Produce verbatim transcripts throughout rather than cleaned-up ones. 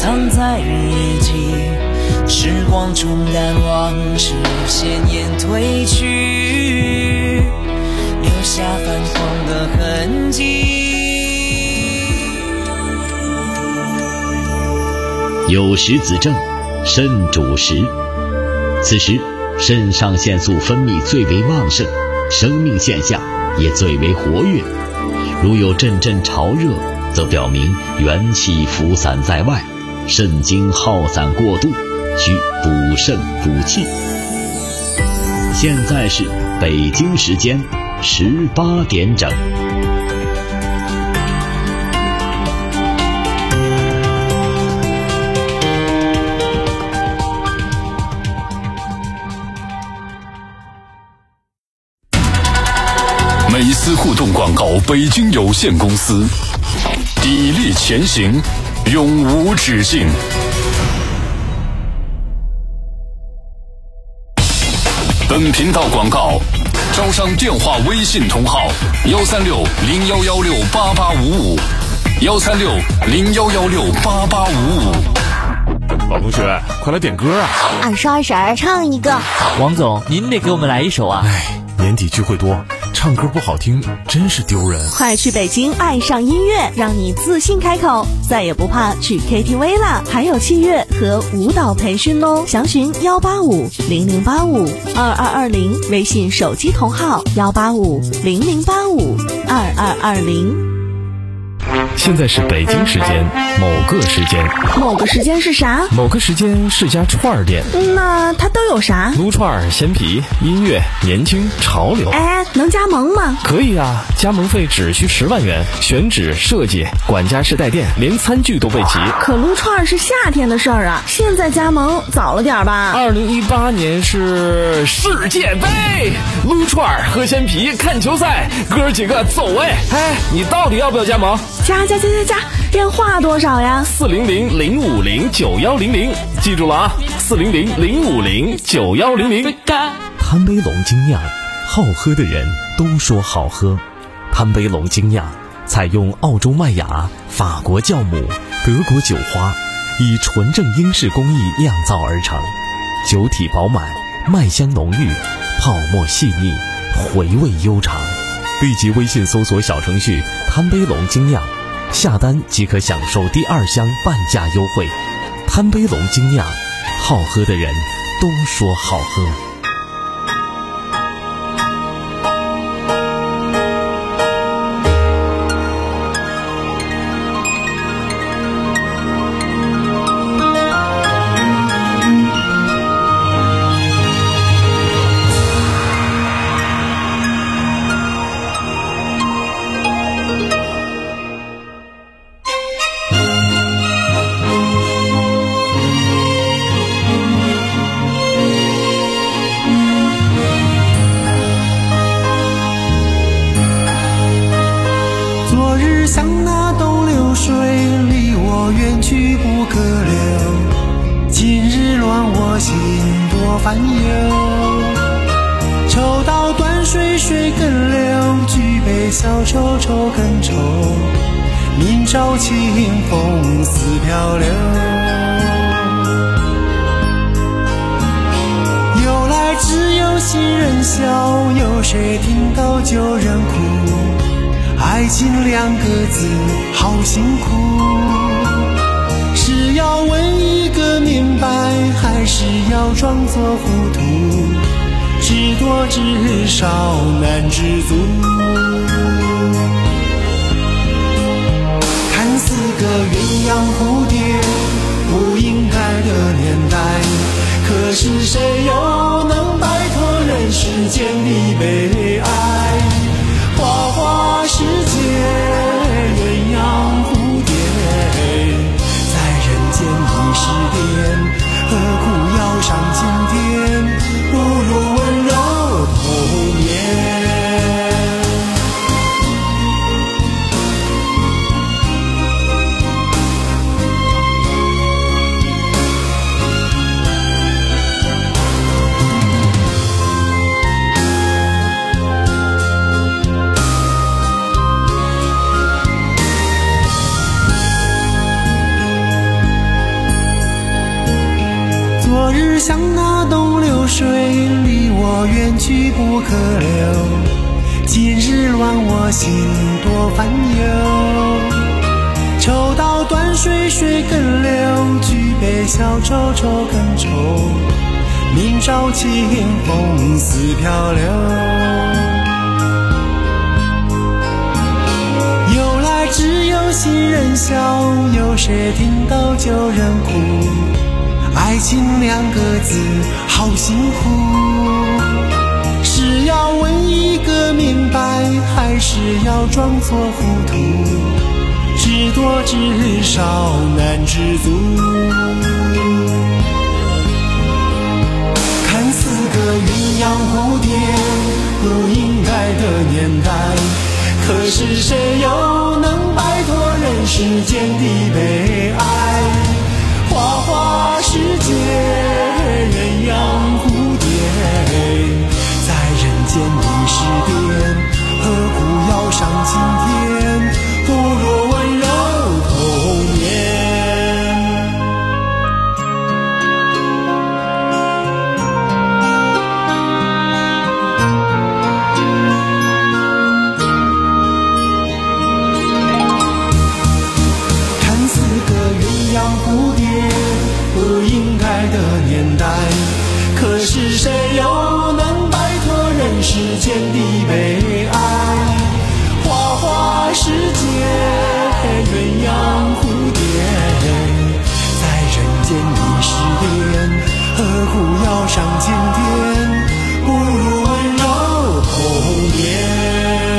藏在日记，时光冲淡往事，鲜艳褪去，留下泛黄的痕迹。 有时子正，肾主食。此时肾上腺素分泌最为旺盛，生命现象也最为活跃。如有阵阵潮热，则表明元气浮散在外，肾精耗散过度，需补肾补气。现在是北京时间十八点整。 美思互动广告北京有限公司，砥砺前行，永无止境。本频道广告招商电话微信同号：幺三六零幺幺六八八五五，幺三六零幺幺六八八五五。 老同学，快来点歌啊！ 二十二婶儿唱一个。 王总，您得给我们来一首啊！ 哎，年底聚会多，唱歌不好听真是丢人。 快去北京爱上音乐，让你自信开口，再也不怕去 K T V 了，还有器乐和舞蹈培训哦。详询幺八五零零八五二二二零，微信手机同号幺八五零零八五二二二零。 现在是北京时间某个时间， 某个时间是啥？ 某个时间是家串儿店。 那它都有啥？ 撸串、鲜皮、音乐、年轻、潮流。 哎，能加盟吗？ 可以啊，加盟费只需十万元，选址、设计、管家式带电，连餐具都备齐。 可撸串是夏天的事儿啊，现在加盟早了点吧？ 二零一八年是世界杯，撸串、喝鲜皮、看球赛，哥几个走哎！哎，你到底要不要加盟？ 加加加加加，电话多少呀？ 四零零零五零九幺零零，记住了啊，四零零零五零九幺零零。 潘杯龙精酿，好喝的人都说好喝。潘杯龙精酿采用澳洲麦芽、法国酵母、德国酒花，以纯正英式工艺酿造而成，酒体饱满，麦香浓郁，泡沫细腻，回味悠长。立即微信搜索小程序潘杯龙精酿，下单即可享受第二箱半价优惠。潘杯龙精酿，好喝的人都说好喝。 爱情两个字好辛苦，是要问一个明白，还是要装作糊涂？知多知少难知足。看似个鸳鸯蝴蝶不应该的年代，可是谁又能摆脱人世间的悲哀？花花世界，鸳鸯蝴蝶，在人间已是癫，何苦要上青天？不如温柔童年。 日像那东流水，离我远去不可留。今日乱我心多烦忧，抽刀断水水更流，举杯消愁愁更愁。明朝清风似飘流，由来只有新人笑，有谁听到旧人哭？爱情两个字好辛苦，是要问一个明白，还是要装作糊涂？知多知少难知足，看似个鸳鸯蝴蝶不应该的年代，可是谁又能摆脱人世间的悲哀？花花世界鸳鸯蝴蝶，在人间的诗典，何苦要上青天？不如温柔童年。看似个鸳鸯蝴蝶不应该的年代，可是谁又能摆脱人世间的悲哀？花花世界鸳鸯蝴蝶，在人间的诗典，何苦要上青天？不如温柔童年。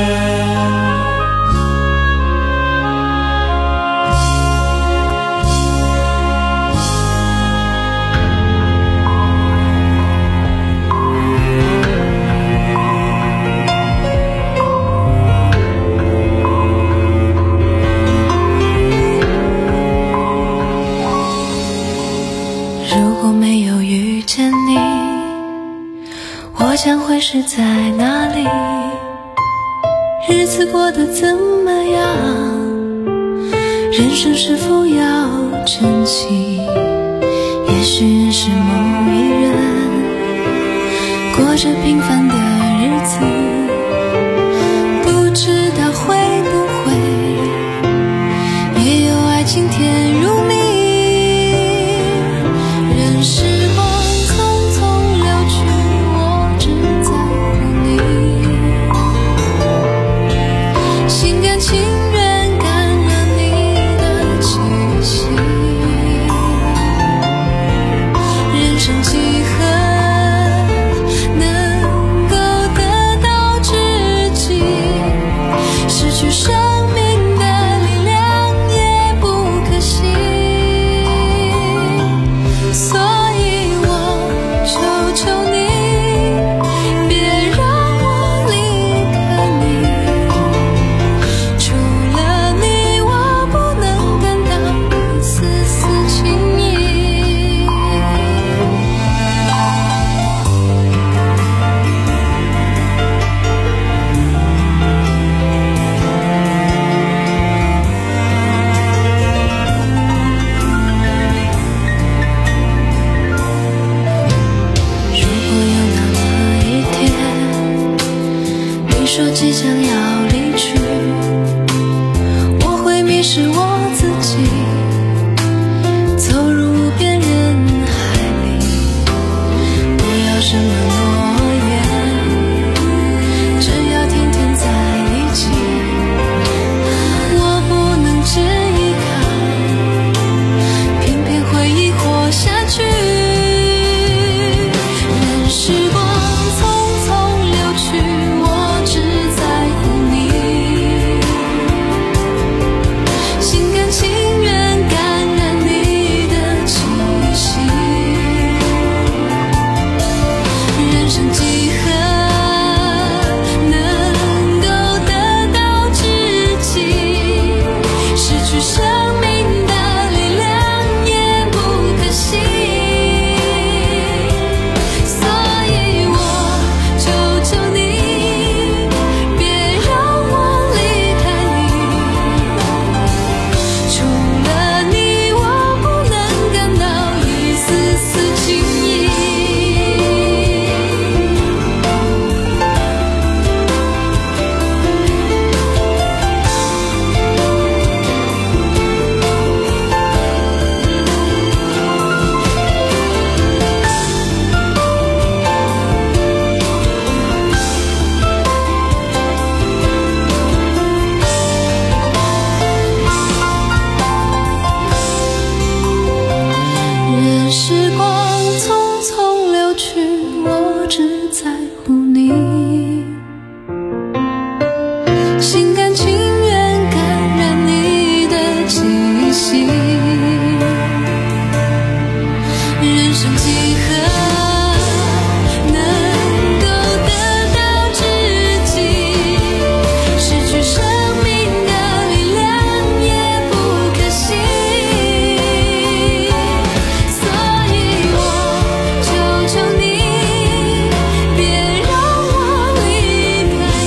将会是在哪里？日子过得怎么样？人生是否要珍惜？也许认识某一人，过着平凡的日子，不知道会不会也有爱情甜如蜜。任时光匆匆流去，情愿感染你的气息，人生几何能够得到知己？失去生命的力量也不可惜，所以我求求你，别让我离开你。说即将要离去，我会迷失我自己，走入无边人海里。不要什么诺言，只要天天在一起。我不能只依靠，偏偏回忆活下去。任时光匆匆流去，我只在乎你。 在乎你，心甘情愿感染你的气息。人生几何能够得到知己，失去生命的力量也不可惜。所以我求求你，别让我离开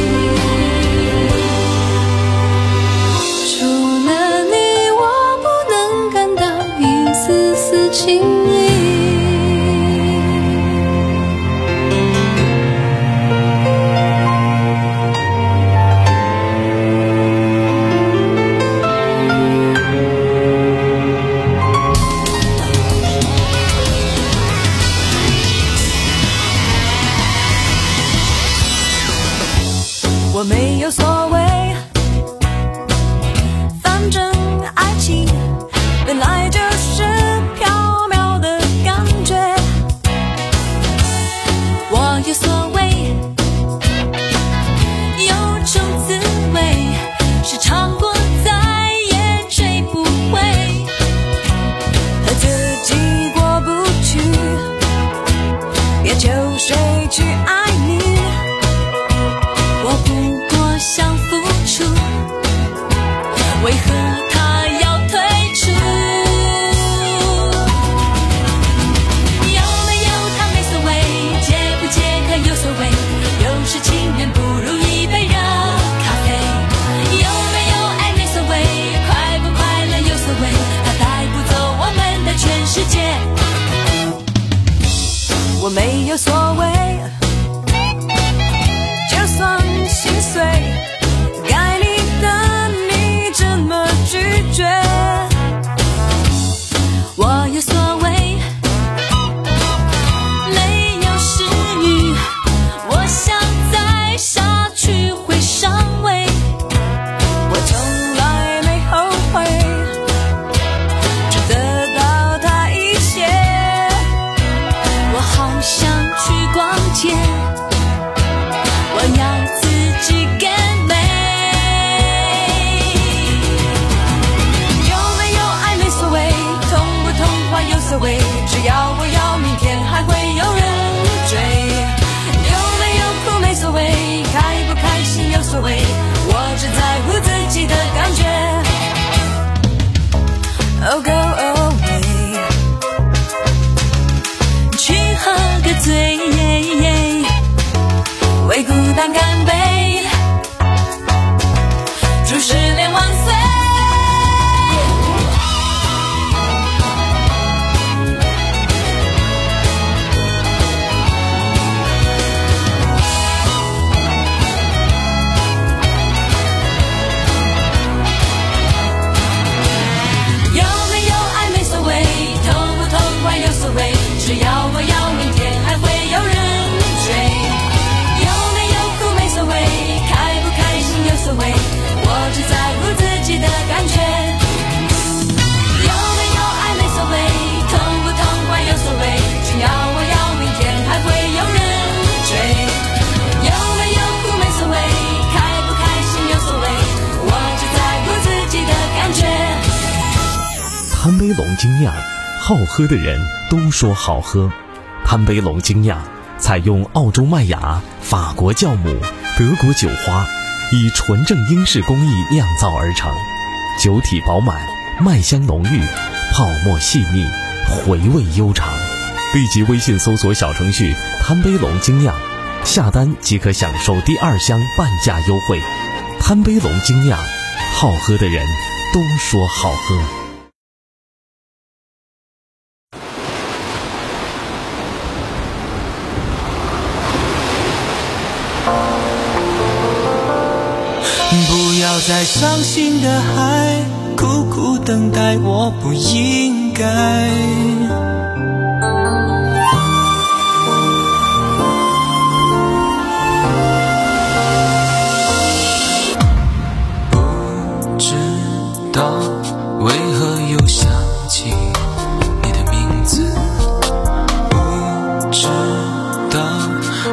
你。除了你，我不能感到一丝丝情意。 我没有所谓，反正爱情本来就是缥缈的感觉。我有所谓，有种滋味是尝过再也追不回，和自己过不去，别求谁去爱你。我不过想付出，为何他要退出？有没有他没所谓，解不解渴有所谓，有时情人不如一杯热咖啡。有没有爱没所谓，快不快乐有所谓，他带不走我们的全世界。我没有所谓，就算心碎，该你的你怎么拒绝？我有所谓，没有失语，我想再下去会伤胃。我从来没后悔，只得到他一些。我好想去逛街，我要自己更美。有没有爱没所谓，痛不痛快有所谓，只要我要明天还会有人追。有没有苦没所谓，开不开心有所谓，我只在乎自己的感觉。Oh go away， 去喝个醉，为孤单干杯，祝失恋万岁。有没有爱没所谓，痛不痛快有所谓，只要我要明天还会有人追。有没有苦没所谓，开不开心有所谓，我只在乎自己的感觉。有没有爱没所谓，痛不痛快有所谓，只要我要明天还会有人追。有没有苦没所谓，开不开心有所谓，我只在乎自己的感觉。 贪杯龙精酿，好喝的人都说好喝。贪杯龙精酿采用澳洲麦芽、法国酵母、德国酒花，以纯正英式工艺酿造而成，酒体饱满，麦香浓郁，泡沫细腻，回味悠长。立即微信搜索小程序贪杯龙精酿，下单即可享受第二箱半价优惠。贪杯龙精酿，好喝的人都说好喝。 不要再伤心的海，苦苦等待，我不应该。不知道为何又想起你的名字，不知道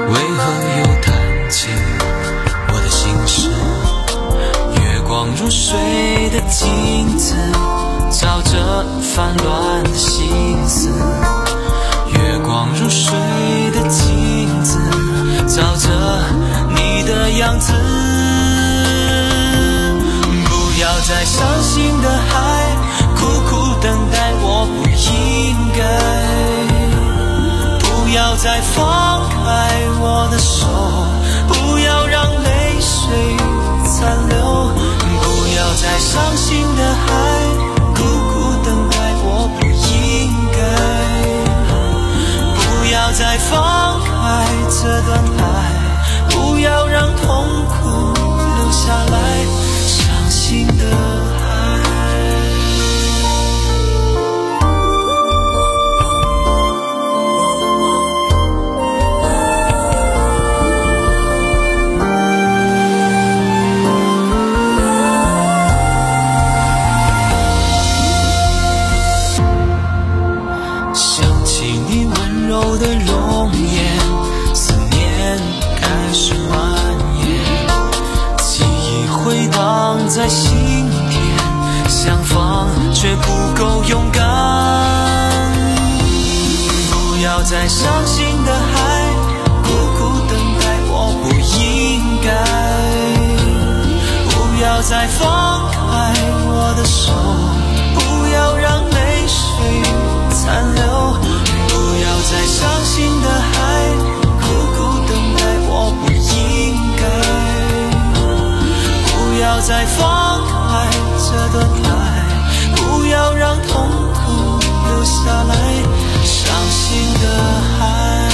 散乱的心思，月光如水的镜子，照着你的样子。不要再伤心的海，苦苦等待我不应该。不要再放开我的手，不要让泪水残留。不要再伤心的海，苦苦等待我不应该。不要再放开这段爱，不要让痛苦留下来，伤心的海。的容颜，思念开始蔓延，记忆回荡在心田，相逢却不够勇敢。不要再伤心的海，苦苦等待我不应该。不要再放开我的手，不要让泪水残留。不要再伤心的海，苦苦等待我不应该。不要再放开这段爱，不要让痛苦留下来，伤心的海。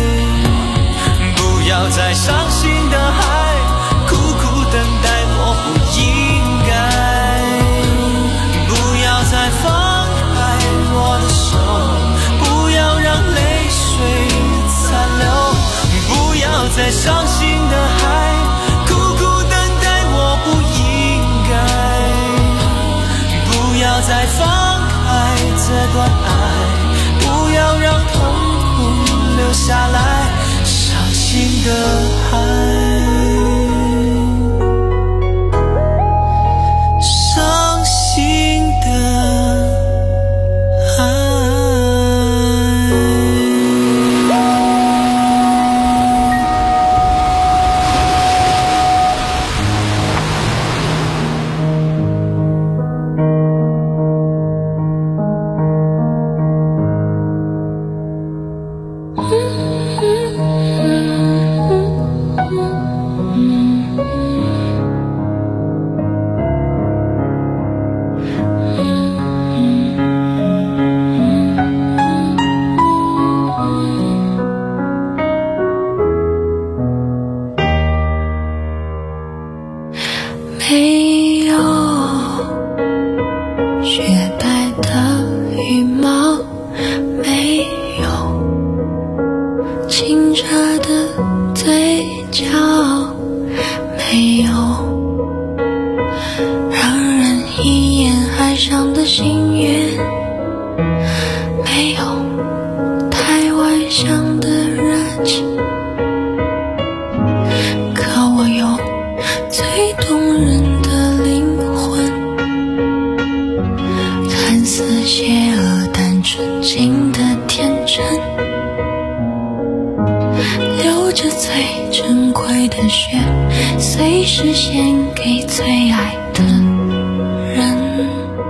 不要再伤心的海，苦苦等待我不应该。不要再放开我的手，不要让泪水残留。不要再伤心的海，苦苦等待我不应该。不要再放开这段爱，不要让痛苦留下来，伤心的海。伤心的海。 没有雪白的羽毛，没有清澈的嘴角，没有让人一眼爱上的心愿，没有太外向的热情，可我有最动人的灵魂，看似邪恶但纯净的天真，流着最珍贵的血，随时献给最爱的人。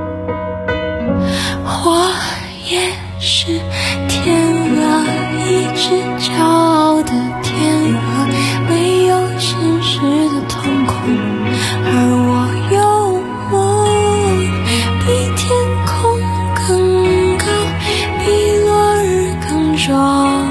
我也是天鹅，一只骄傲的天鹅，没有现实的瞳孔，而我有梦，比天空更高，比落日更壮，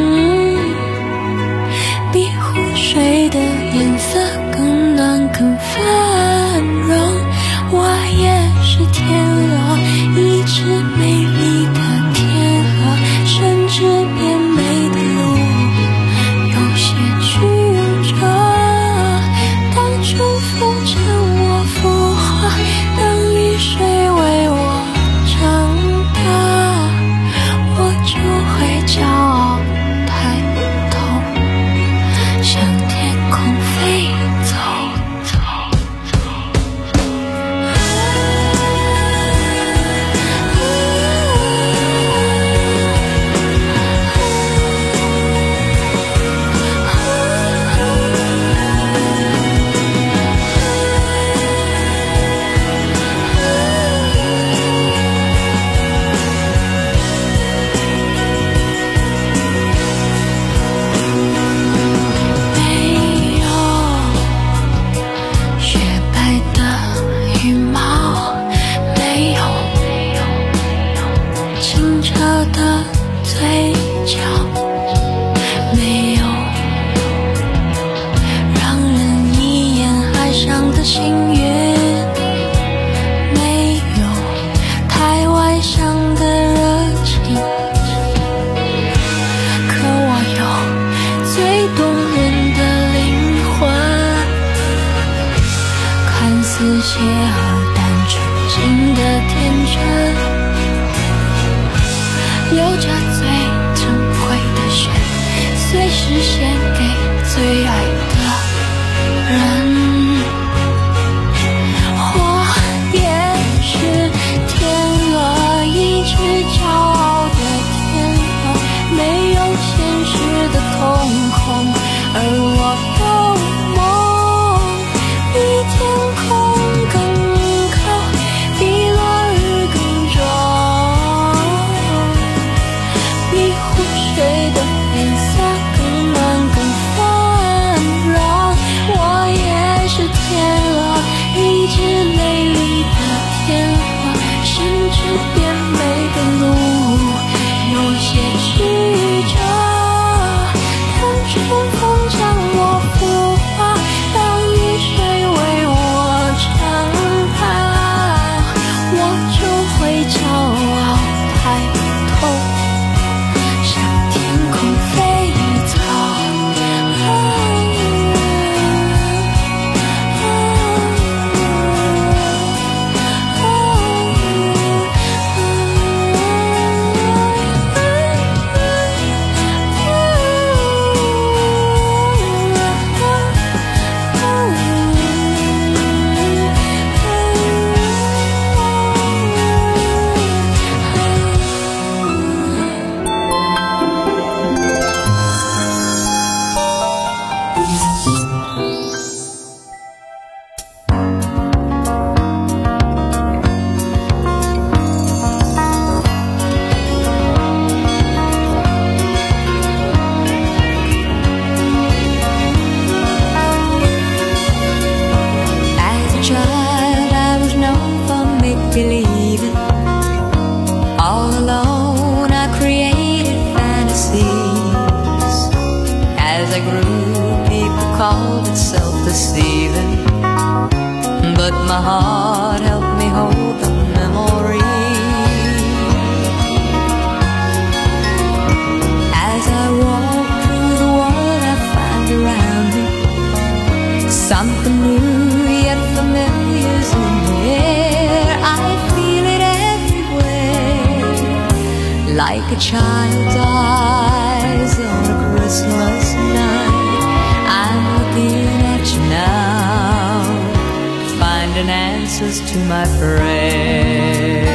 比湖水的颜色更暖更繁荣。我也是天鹅，一只美丽的天鹅，甚至变美的路有些曲折。当春风趁我孵化，当雨水为我长大，我就会骄傲。 我的嘴角，没有让人一眼爱上的心愿，没有太外向的热情，可我有最动人的灵魂，看似邪恶但纯净的天真，有着最珍贵的血，随时献给最爱的人。我也是天鹅，一只骄傲的天鹅，没有现实的瞳孔，而我有梦，比天空更高，比落日更重，比湖水的颜色更暖更繁荣。我也是天鹅，一只美丽的天鹅，甚至变美的路有些曲折，让春风将我孵化，让雨水为我撑大，我就会骄傲抬头向天空飞走。But my heart helped me hold the memory. As I walk through the world I find around me, something new yet familiar is in the air. I feel it everywhere, like a child's eyes on a Christmas night. I'm looking at you now, finding answers to my prayers.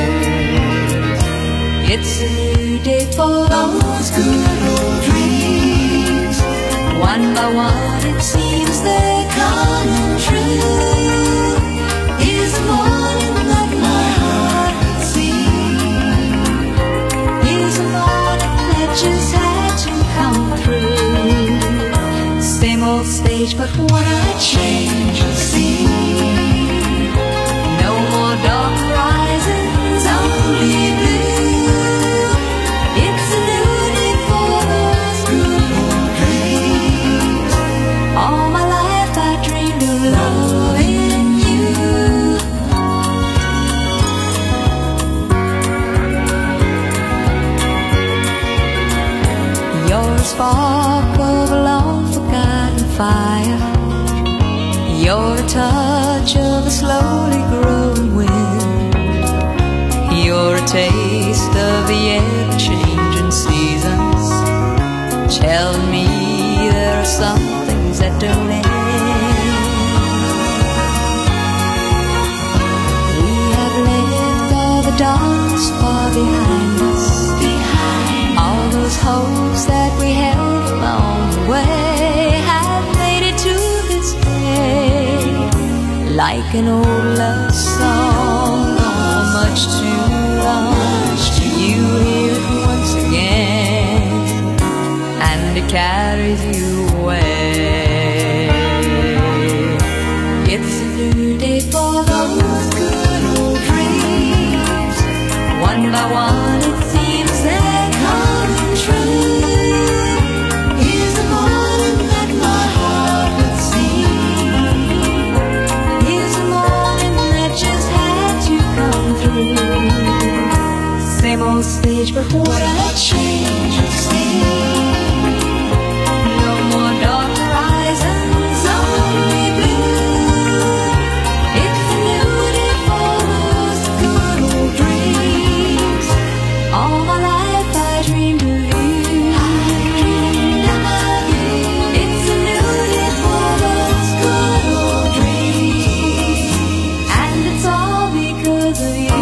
It's a new day for those good old dreams. One by one it seems they're coming true. Here's the morning that my heart could see. Here's the morning that just had to come through. Same old stage, but what a change of scene. No more dark horizons, only blue. It's a new day for those good old dreams. All my life I dreamed of loving you. You're a spark of a long forgotten fire. You're a touch of a slowly growing wind. You're a taste of the ever-changing seasons, telling me there are some things that don't end. We have left all the darkness far behind us, behind all those hopes that we held along the way have made it to this day, like an old love song, oh, much too long. You hear it once again, and it carries you away. It's a new day for those good old dreams. One by one it seems that Stage, but what a change of scene. No more dark horizons, only blue. It's a new day for those good old dreams. All my life I dreamed of you. I dreamed of you. It's a new day for those good old dreams. And it's all because of you.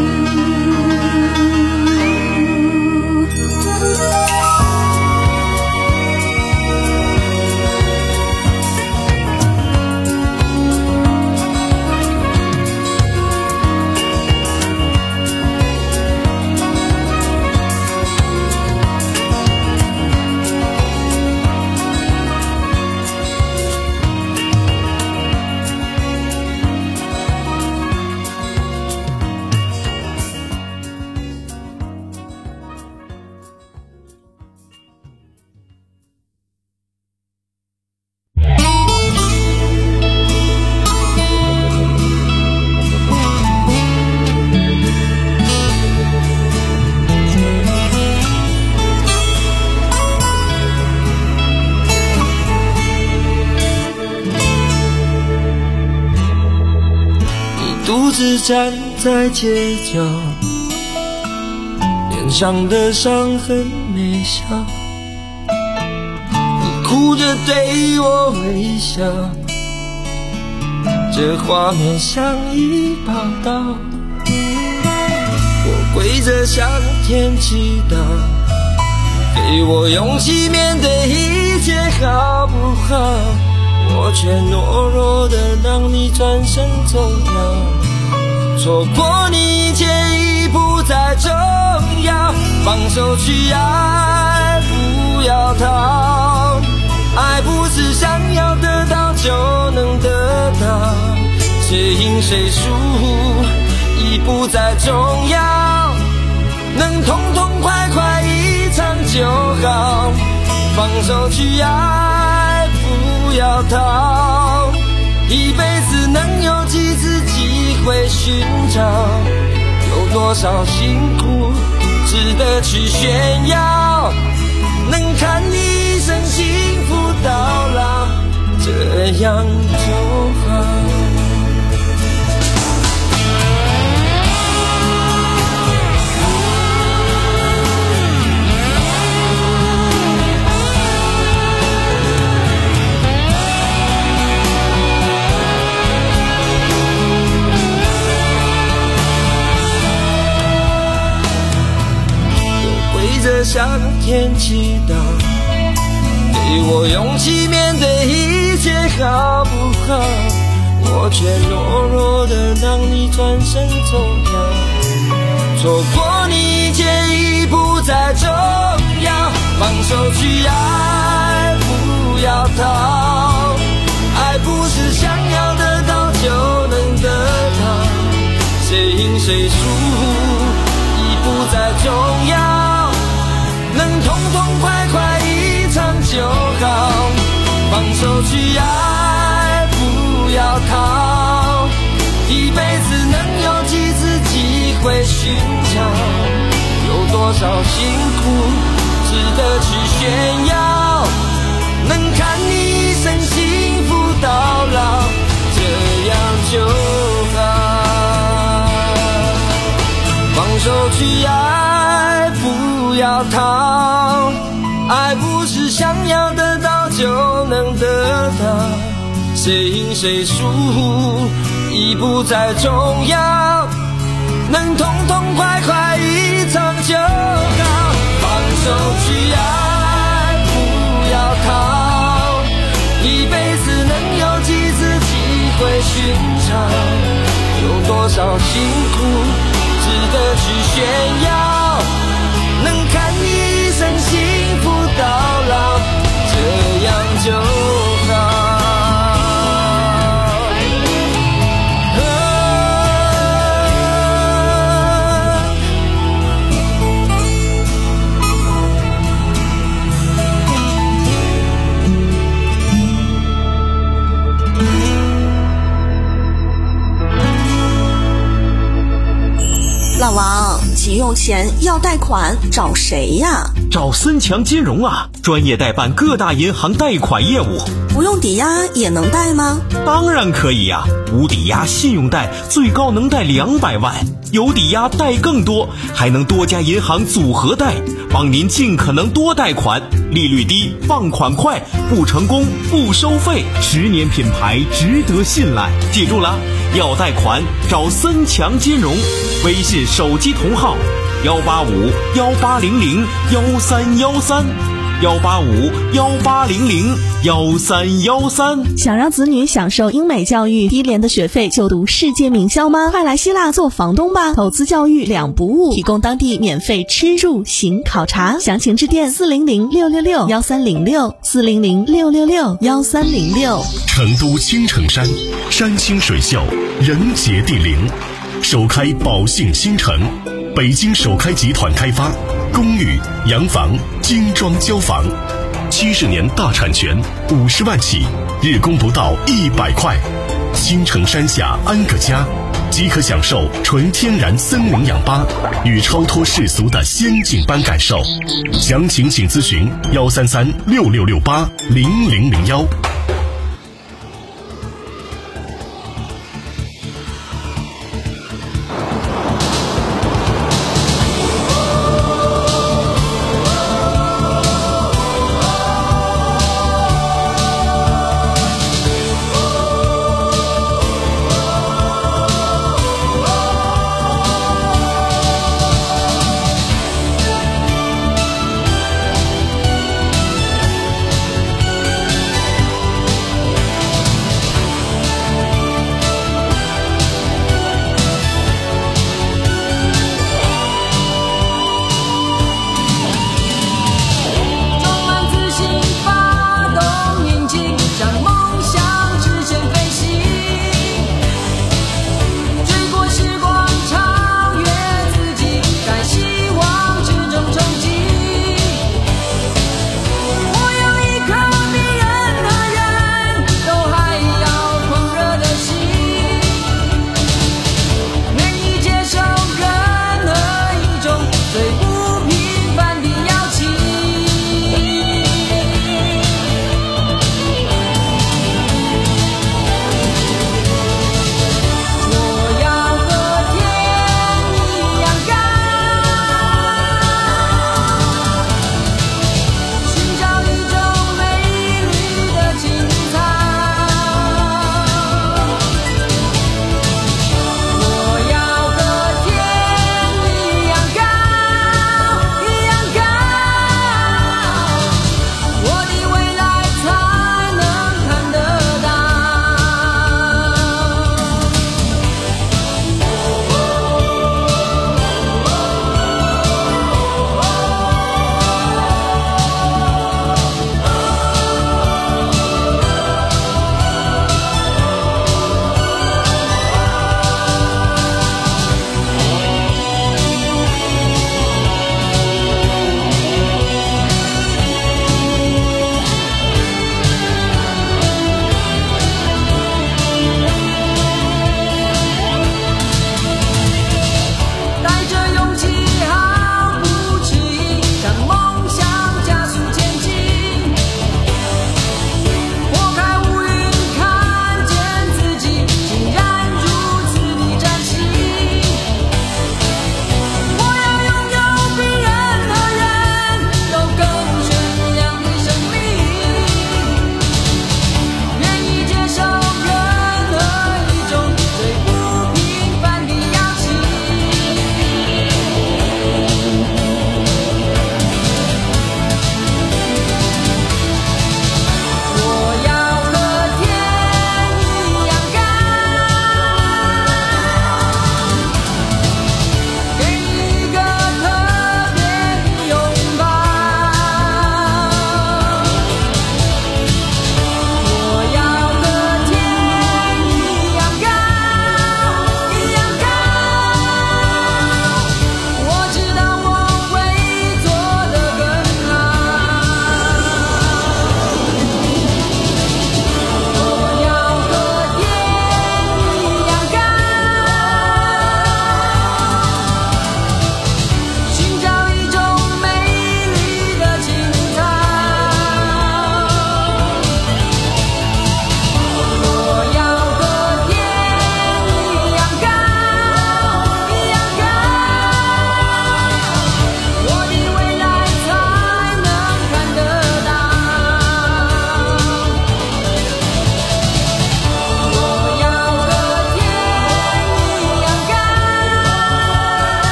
独自站在街角，脸上的伤痕没消，你哭着对我微笑，这画面像一报道。我跪着向天祈祷，给我勇气面对一切好不好？我却懦弱的让你转身走掉，错过你一切已不再重要，放手去爱，不要逃。爱不是想要得到就能得到，谁赢谁输已不再重要，能痛痛快快一场就好，放手去爱，不要逃。一辈子能有几次机会寻找，有多少辛苦值得去炫耀，能看你一生幸福到老，这样就好。向天祈祷，给我勇气面对一切好不好？我却懦弱的让你转身走掉，错过你一切已不再重要，放手去爱，不要逃。爱不是想要得到就能得到，谁赢谁输已不再重要，能痛痛快快一场就好，放手去爱，不要逃。一辈子能有几次机会寻找，有多少辛苦值得去炫耀，能看你一生幸福到老，这样就好。放手去爱，不要逃。爱不是想要得到就能得到，谁赢谁输已不再重要，能痛痛快快一场就好。放手去爱，不要逃。一辈子能有几次机会寻找，有多少辛苦值得去炫耀，能看你一生幸福到老，这样就好。 急用钱要贷款，找谁呀？ 找森强金融啊，专业代办各大银行贷款业务。 不用抵押也能贷吗？ 当然可以呀、啊，无抵押信用贷最高能贷两百万，有抵押贷更多，还能多家银行组合贷，帮您尽可能多贷款，利率低，放款快，不成功不收费，十年品牌值得信赖。记住了，要贷款找森强金融，微信手机同号幺八五幺八零零幺三幺三。幺八五幺八零零幺三幺三。 想让子女享受英美教育，低廉的学费就读世界名校吗？快来希腊做房东吧！投资教育两不误，提供当地免费吃住行考察。详情致电四零零六六六幺三零六四零零六六六幺三零六。 成都青城山，山清水秀，人杰地灵，首开宝信新城，北京首开集团开发。公寓、洋房、精装交房，七十年大产权，五十万起，日供不到一百块。新城山下安个家，即可享受纯天然森林氧吧与超脱世俗的仙境般感受。详情请咨询幺三三六六六八零零零幺。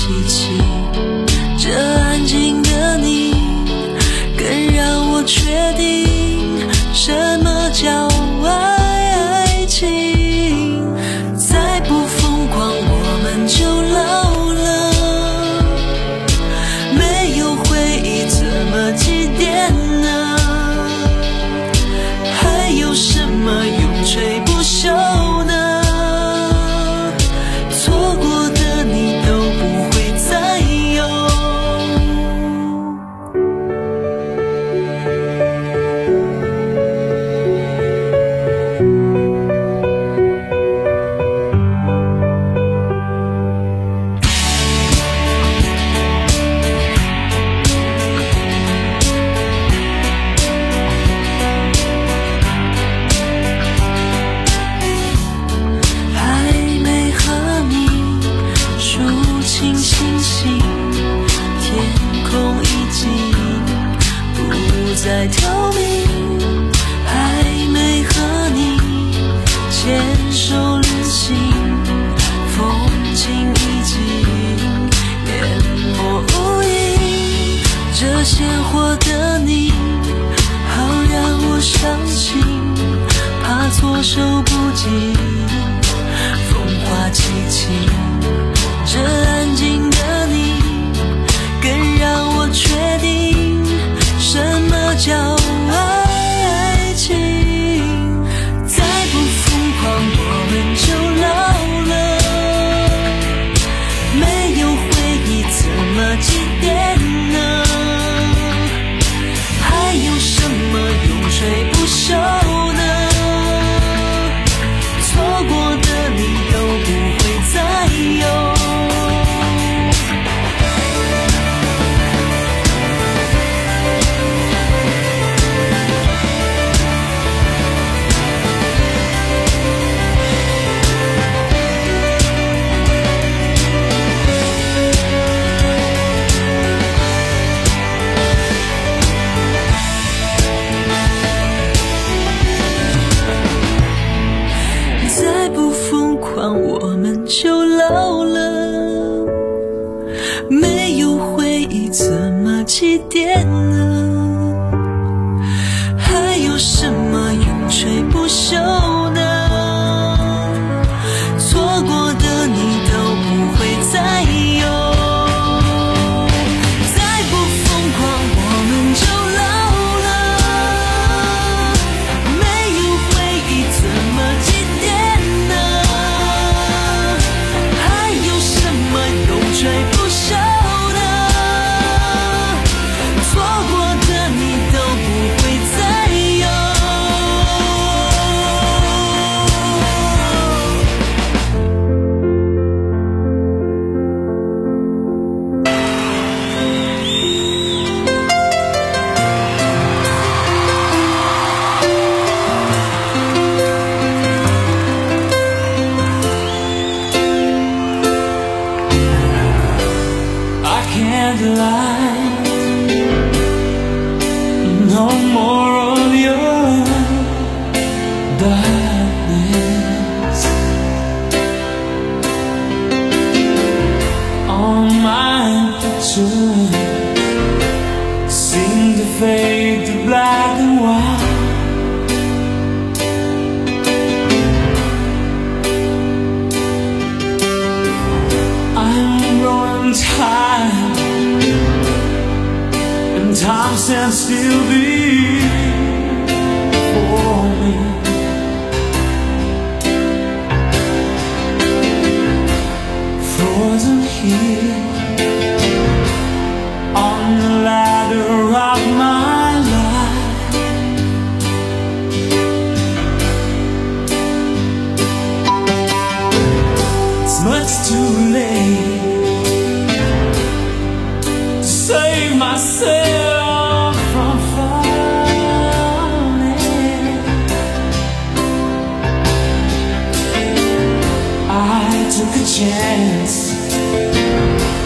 气息。这安静的你，更让我确定什么叫爱情。再不疯狂，我们就老了。没有回忆，怎么祭奠呢？还有什么永垂不朽呢？错过的你都不会再有。再透明，还没和你牵手旅行，风景已经淹没无影。这鲜活的你，好让我伤心，怕措手不及，风花凄凄。这安静的你，更让我确定什么叫爱情。再不疯狂，我们就老了。没有回忆，怎么祭奠呢？还有什么永垂不朽呢？错过的你都不会再有。我们就老了，没有回忆怎么祭奠呢？还有什么永垂不朽呢？错过的你都不会再有。再不疯狂，我们就老了，没有回忆怎么祭奠呢？永垂不朽的，错过的你都不会再有。 No more of your darkness. All my pictures seem to fade to black and white. I'm growing tired, time stands still before me. Frozen here on the ladder of my life. It's much too late to save myself from falling. I took a chance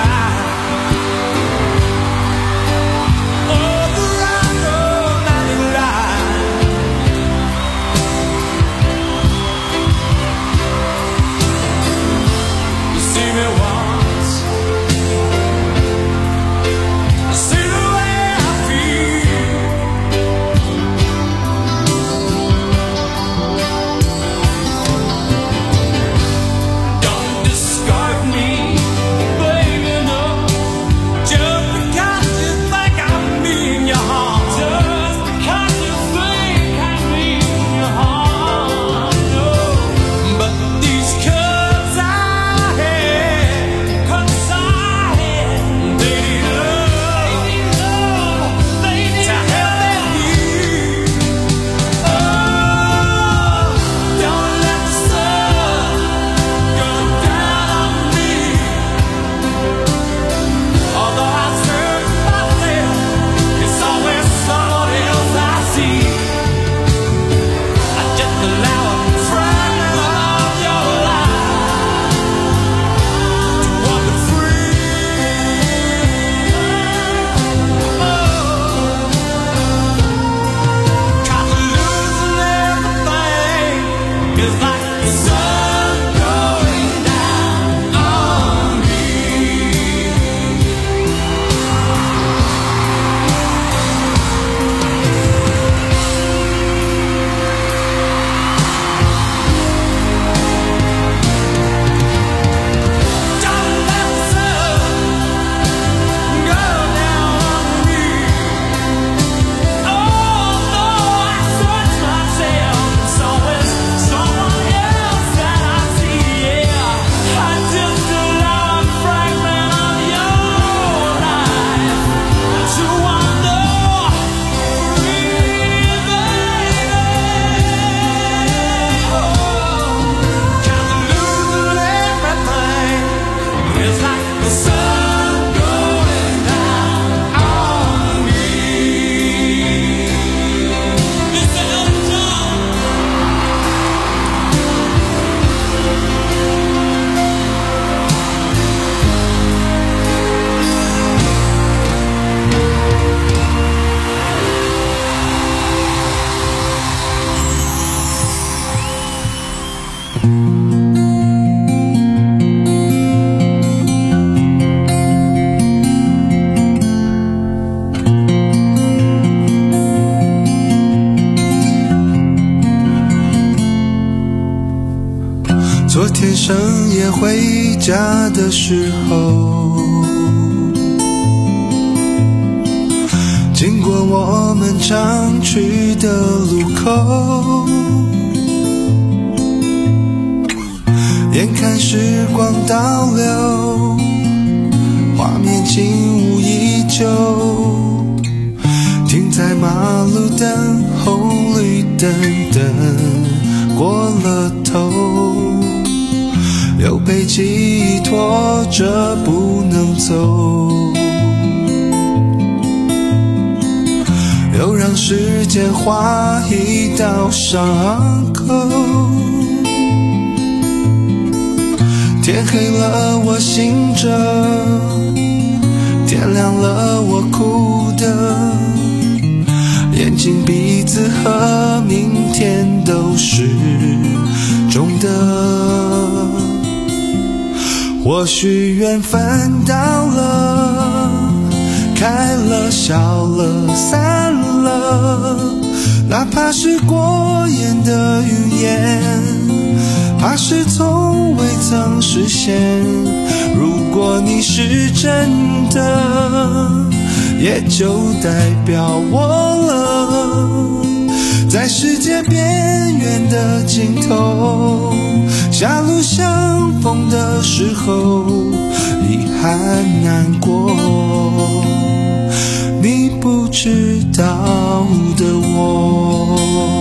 昨天深夜回家的时候，经过我们常去的路口，眼看时光倒流，画面轻无依旧，停在马路等红绿灯等过了头，又被记忆拖着不能走，又让时间划一道伤口。天黑了我醒着，天亮了我哭的，眼睛鼻子和明天都是肿的。或许缘分到了，开了笑了散了，哪怕是过眼的云烟，怕是从未曾实现。如果你是真的，也就代表我了，在世界边缘的尽头，狭路相逢的时候，遗憾难过，你不知道的我。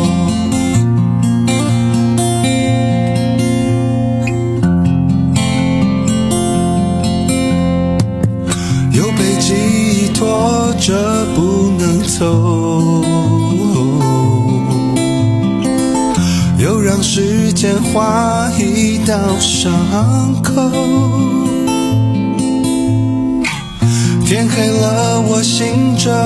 又被记忆拖着不能走，又让时间划一道伤口。 天黑了我醒着，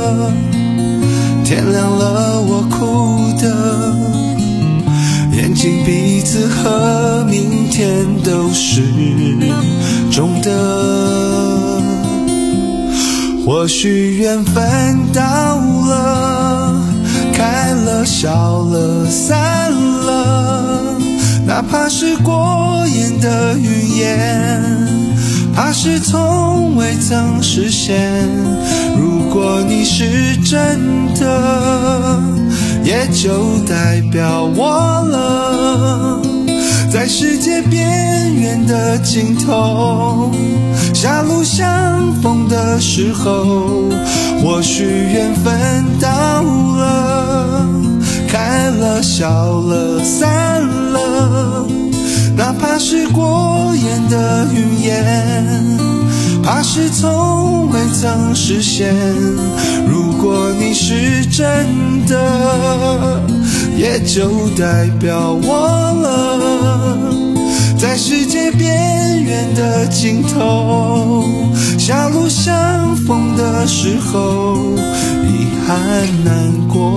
天亮了我哭的，眼睛鼻子和明天都是肿的。或许缘分到了，开了笑了散了，哪怕是过眼的云烟，怕是从未曾实现。如果你是真的，也就代表我了，在世界边缘的尽头，狭路相逢的时候，或许缘分到了，开了笑了散了，哪怕是过眼的云烟，怕是从未曾实现。如果你是真的，也就代表我了，在世界边缘的尽头，狭路相逢的时候，遗憾难过。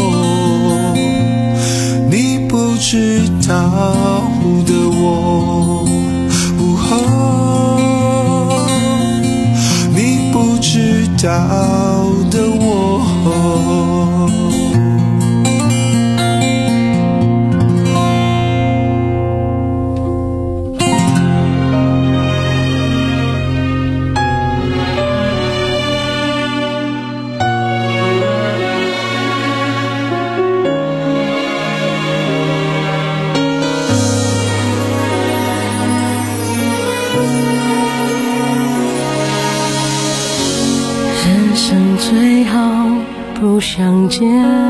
你不知道的我，哦，你不知道的我。 最好不相见，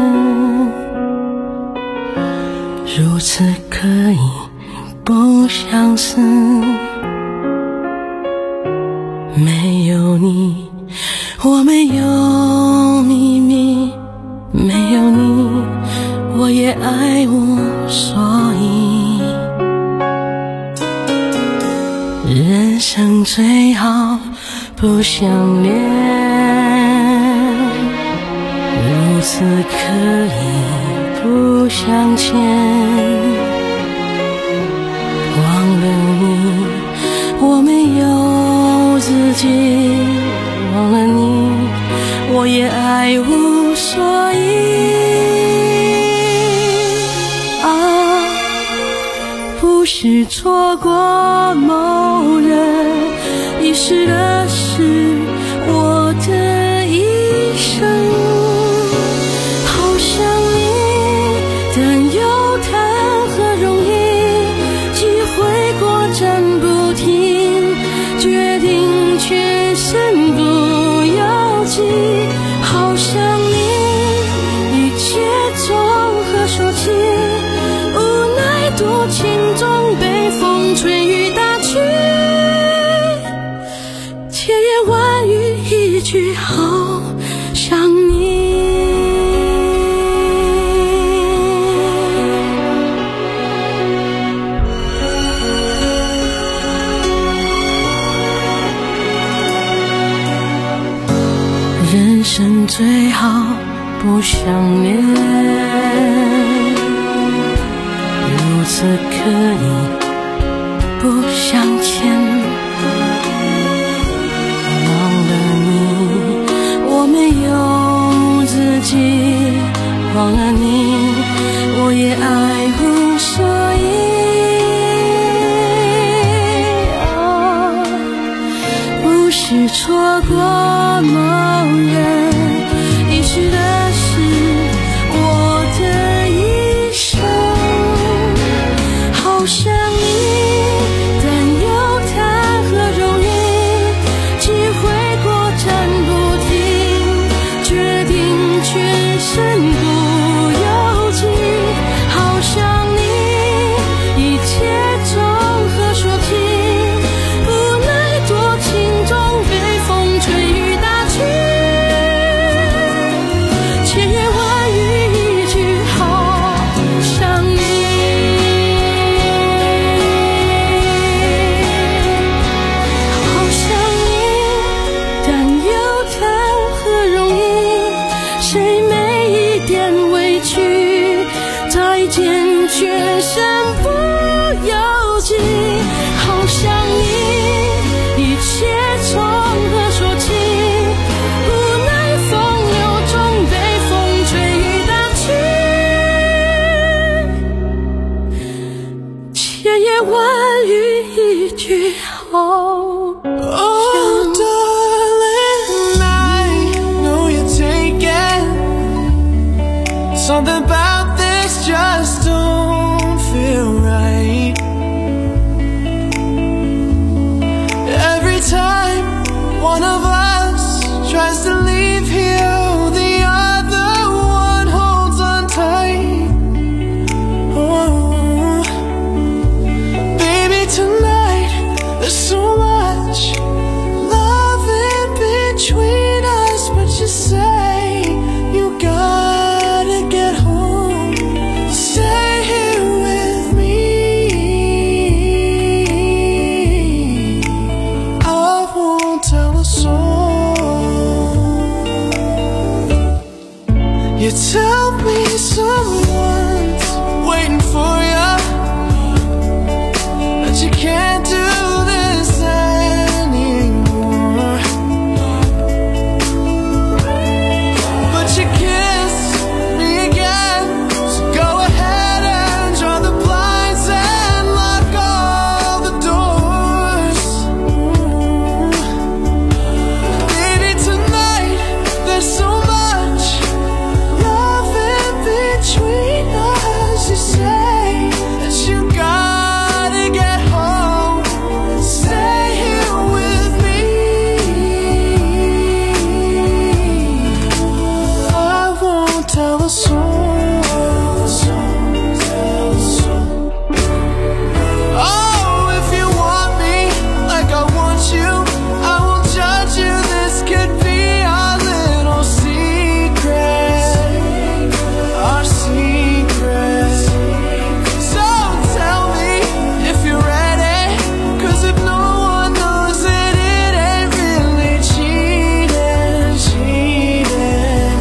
如此可以不相思。没有你，我没有秘密，没有你，我也爱无所以。人生最好不相恋，如此可以不相欠。忘了你，我没有自己，忘了你，我也爱无所以。啊，不是错过某人，遗失的是我的一生。好想你，但又谈何容易，机会过站不停，决定却身不由己。好想你，一切从何说起，无奈多情总被风吹雨打去，千言万语一句好想你。人生最好不相恋，如此可以不相欠。忘了你，我没有自己，忘了你，我也爱无所以。啊，不是错过某人，遗失的是我的一生。好想你，但又谈何容易，机会过站不停，决定却身不由己。好想你，一切从何说起，无奈多情总被风吹雨打去， 却身不由己。好想你，一切从何说起？无奈风流中被风吹荡去，千言万语一句好。 Oh, darling, I know you're taken. Something about this just don't feel right. Every time one of us tries to leave here, the other one holds on tight. Oh, baby, tonight there's so much love in between us, but you say you gotta get home. Stay here with me. I won't tell a soul. You tell me someone's waiting for you, but you can't do this anymore. But you kiss me again, so go ahead and draw the blinds and lock all the doors. Baby, tonight there's so much love in between us. You say that you gotta get home. Stay here with me. I won't tell a soul. Oh, if you want me like I want you, I won't judge you. This could be our little secret, our secret. So tell me if you're ready, 'cause if no one knows it, it ain't really cheating, cheating.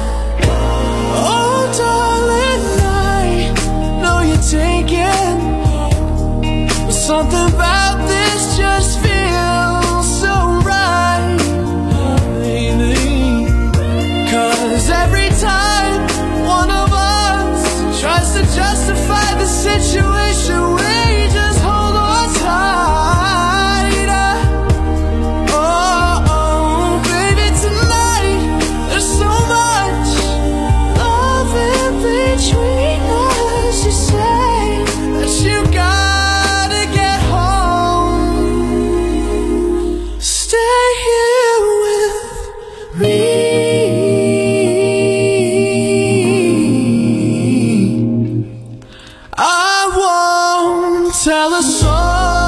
Oh, darling, I know you're taken, but something about this just feels so right, baby. 'Cause every time one of us tries to justify the situation, we just hold on tight. Oh, oh, baby, tonight there's so much love in between us. You say that you gotta get home. Stay here with me. I won't tell a soul.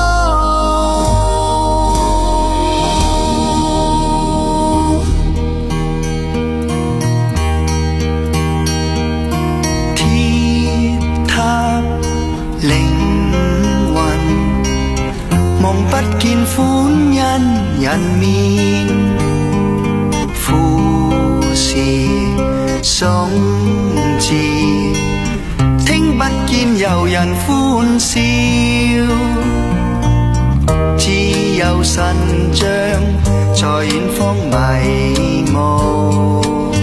Thiết tháp linh魂，望不見歡欣人面，富士鬆枝，聽不見遊人歡笑，只有神像在遠方迷霧。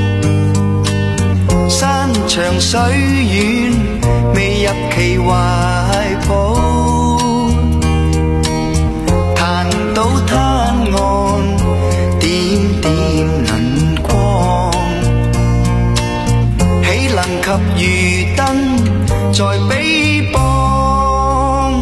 山長水遠，未入其懷抱，彈到灘岸，點點輪光，豈能及漁燈在彼邦？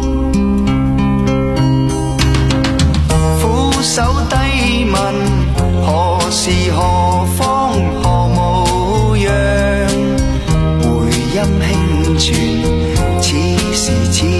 俯首低問，何時何方何模樣？回音輕傳，此時此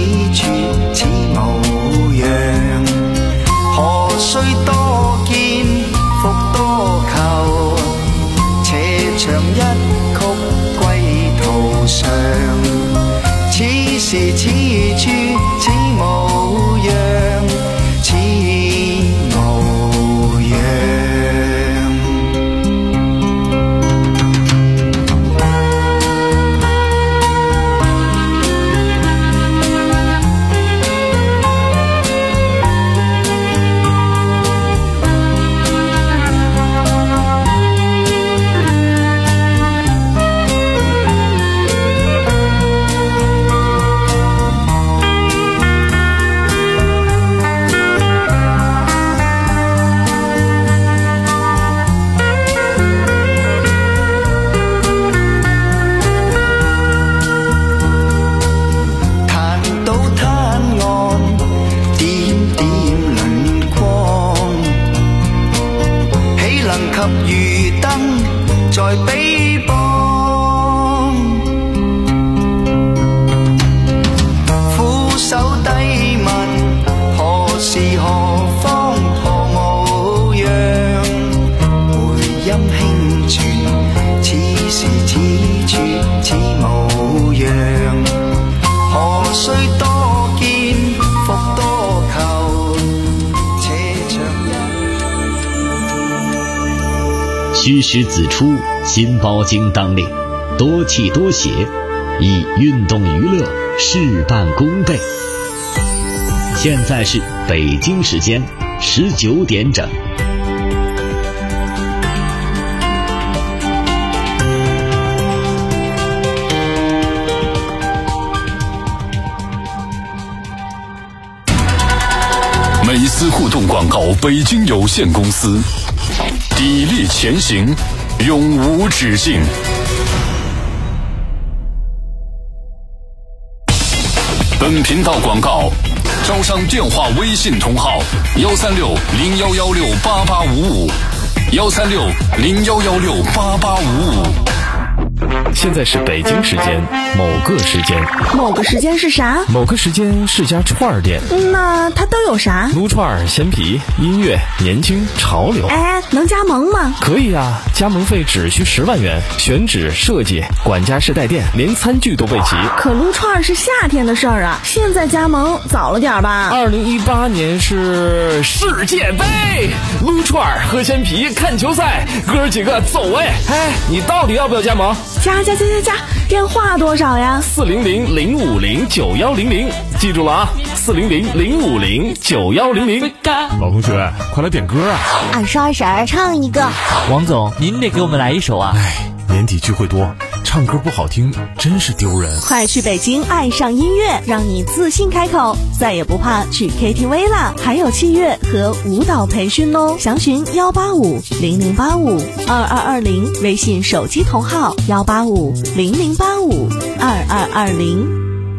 給餘燈在彼邦，俯首低問何時何方何模樣，回音輕傳此時此處此模樣，何須多見復多求，且長虚实子出，新包经当令，多气多血，以运动娱乐事半功倍。现在是北京时间十九点整。 美思互动广告北京有限公司，砥砺前行，永无止境。本频道广告招商电话微信同号：幺三六零幺幺六八八五五，幺三六零幺幺六八八五五。 现在是北京时间某个时间， 某个时间是啥？ 某个时间是家串儿店。 那它都有啥？ 撸串、鲜皮、音乐、年轻、潮流。 哎，能加盟吗？ 可以啊，加盟费只需十万元，选址、设计、管家式带电，连餐具都备齐。 可撸串是夏天的事儿啊，现在加盟早了点吧？ 二零一八年是世界杯，撸串、喝鲜皮、看球赛，哥儿几个走哎！哎，你到底要不要加盟？ 加加加加加，电话多少呀？ 四零零零五零九幺零零，记住了啊，四零零零五零九幺零零。 老同学，快来点歌啊！ 二十二婶唱一个。 王总，您得给我们来一首啊！ 哎，年底聚会多，唱歌不好听，真是丢人。 快去北京爱上音乐，让你自信开口，再也不怕去 K T V 啦！还有器乐和舞蹈培训哦，详询幺八五零零八五二二二零，微信手机同号幺八五零零八五二二二零。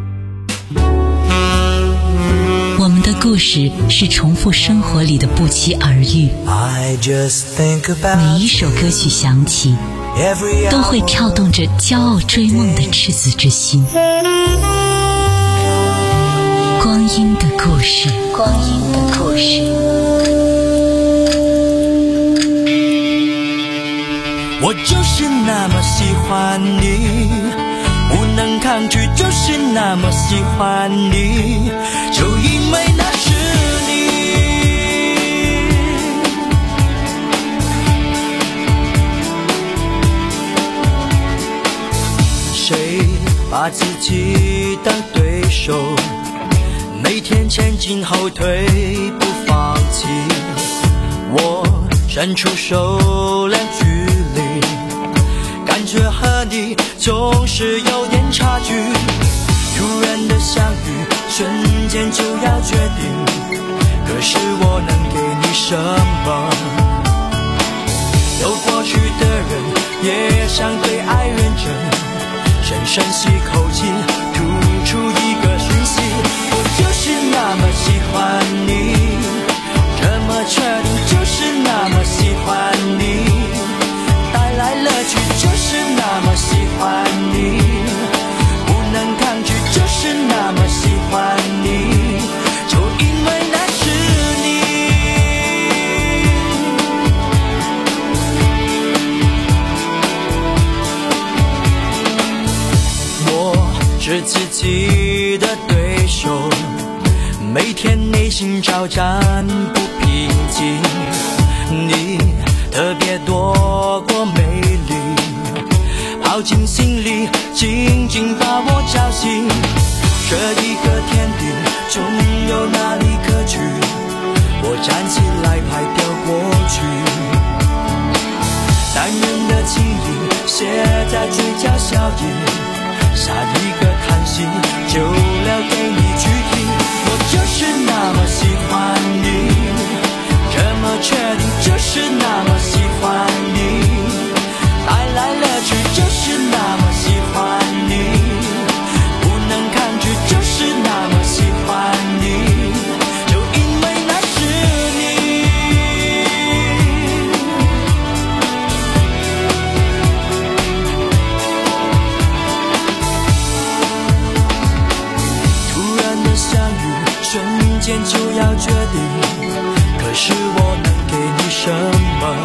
我们的故事是重复生活里的不期而遇，每一首歌曲响起都会跳动着骄傲追梦的赤子之心。光阴的故事，光阴的故事。 我就是那么喜欢你，不能抗拒，就是那么喜欢你，就因为那是你。谁把自己当对手，每天前进后退不放弃，我伸出手量距离，感觉和你总是有点差距，突然的相遇瞬间就要决定，可是我能给你什么？有过去的人也想对爱认真，深深吸口气，吐出一个讯息，我就是那么喜欢你，这么确定就是那么喜欢你，带来乐趣就是那么喜欢你，不能抗拒就是那么喜欢你，就因为那是你。我是自己的对手，每天内心交战不平静，你特别多过美丽，跑进心里紧紧把我叫醒，这一个天地总有哪里可去，我站起来拍掉过去，男人的情谊写在嘴角笑意，下一个叹息就留给你去听，我就是那么喜欢你，这么确定就是那么喜欢你，带来乐趣就是那么喜欢你，不能抗拒就是那么喜欢你，就因为那是你。 么？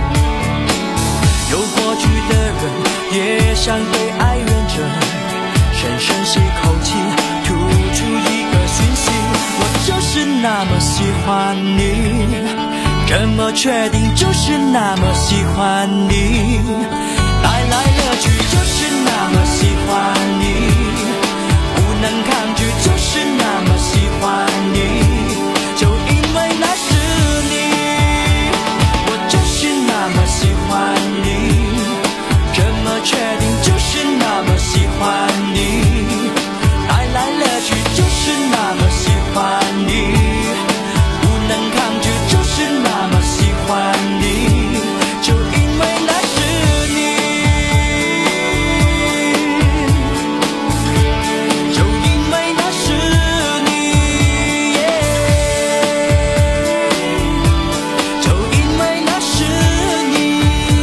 有过去的人也像对爱怨者，深深吸口气，吐出一个讯息，我就是那么喜欢你，这么确定就是那么喜欢你，带来乐趣就是那么喜欢你，不能抗拒就是那么喜欢你，就因为那是你，我就是那么喜欢你，这么确定就是那么喜欢你，带来乐趣就是那么喜欢你，不能抗拒就是那么喜欢你，就因为那是你，就因为那是你，就因为那是你。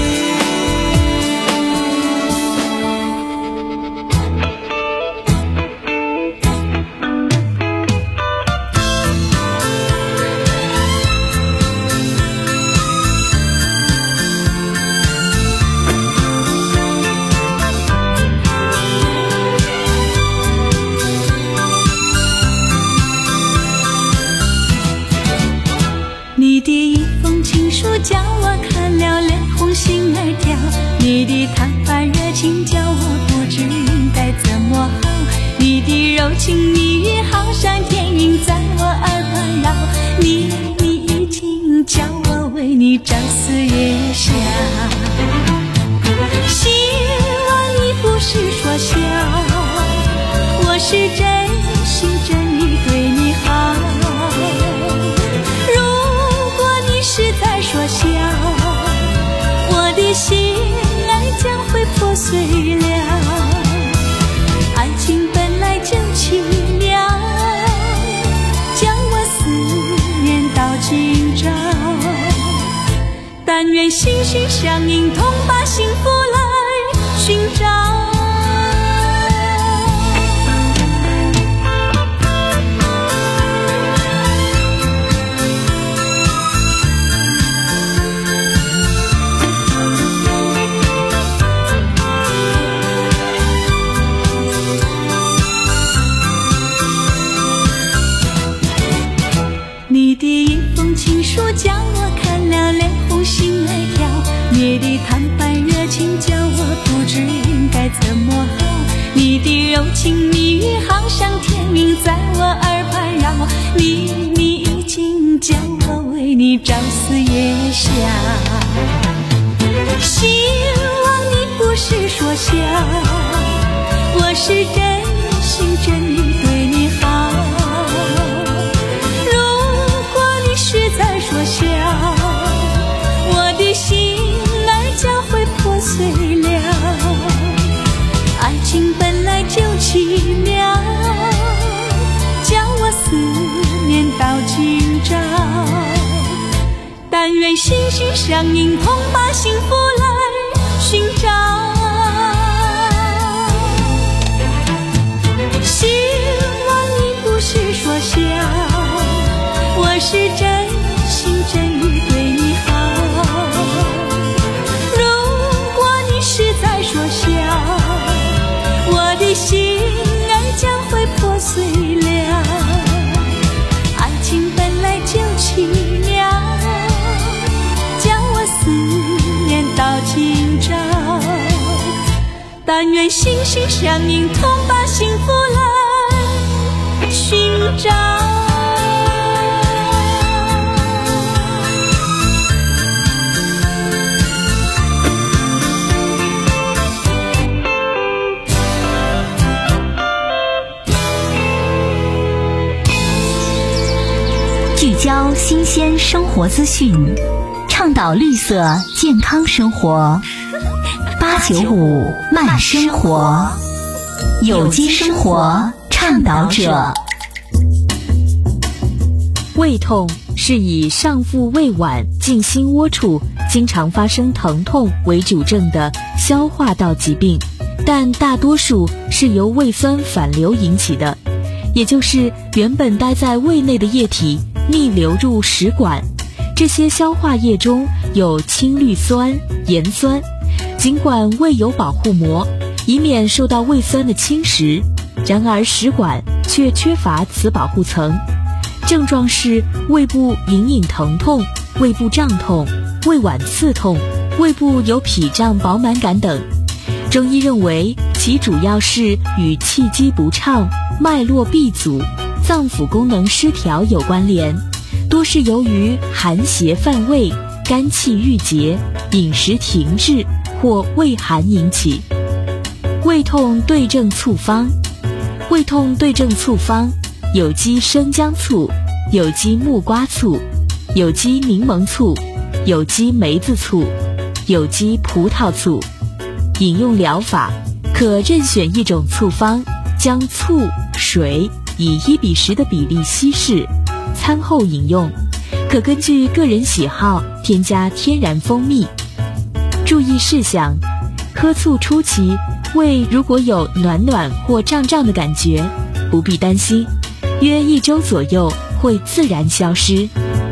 你的一封情书叫我看了脸红心儿跳，你的坦白热情叫我不知应该怎么好，你的柔情蜜语好像天音在我耳畔绕，你你已经叫我为你朝思夜想，希望你不是说笑，我是真心真意对你好，是在说笑，我的心爱将会破碎了，爱情本来就奇妙，将我思念到今朝，但愿心心相印，同把幸福来寻找。你的一封情书叫我看了脸红心儿跳，你的坦白热情叫我不知应该怎么好，你的柔情蜜语好像天音在我耳畔绕，你你已经叫我为你朝思夜想，希望你不是说笑，我是真心真意对你好，是在说笑，我的心儿将会破碎了，爱情本来就奇妙，将我思念到今朝，但愿心心相印，同把幸福来寻找，希望你不是说笑，我是真心真意对你好，如果你是在说笑，我的心儿将会破碎了，爱情本来就奇妙，将我思念到今朝，但愿心心相印，同把幸福来寻找。 聚焦新鲜生活资讯，倡导绿色健康生活。八九五慢生活，有机生活倡导者。 胃痛是以上腹胃脘近心窝处经常发生疼痛为主症的消化道疾病，但大多数是由胃酸反流引起的，也就是原本待在胃内的液体逆流入食管， 这些消化液中有氢氯酸、盐酸，尽管胃有保护膜，以免受到胃酸的侵蚀，然而食管却缺乏此保护层。症状是胃部隐隐疼痛、胃部胀痛、胃脘刺痛、胃部有痞胀饱满感等。中医认为其主要是与气机不畅、脉络闭阻、脏腑功能失调有关联，多是由于寒邪犯胃、肝气郁结、饮食停滞或胃寒引起。胃痛对症促方，胃痛对症促方：有机生姜醋、有机木瓜醋、有机柠檬醋、有机梅子醋、有机葡萄醋。饮用疗法可任选一种醋方，将醋、水以一比十的比例稀释，餐后饮用。可根据个人喜好添加天然蜂蜜。注意事项：喝醋初期，胃如果有暖暖或胀胀的感觉，不必担心，约一周左右会自然消失。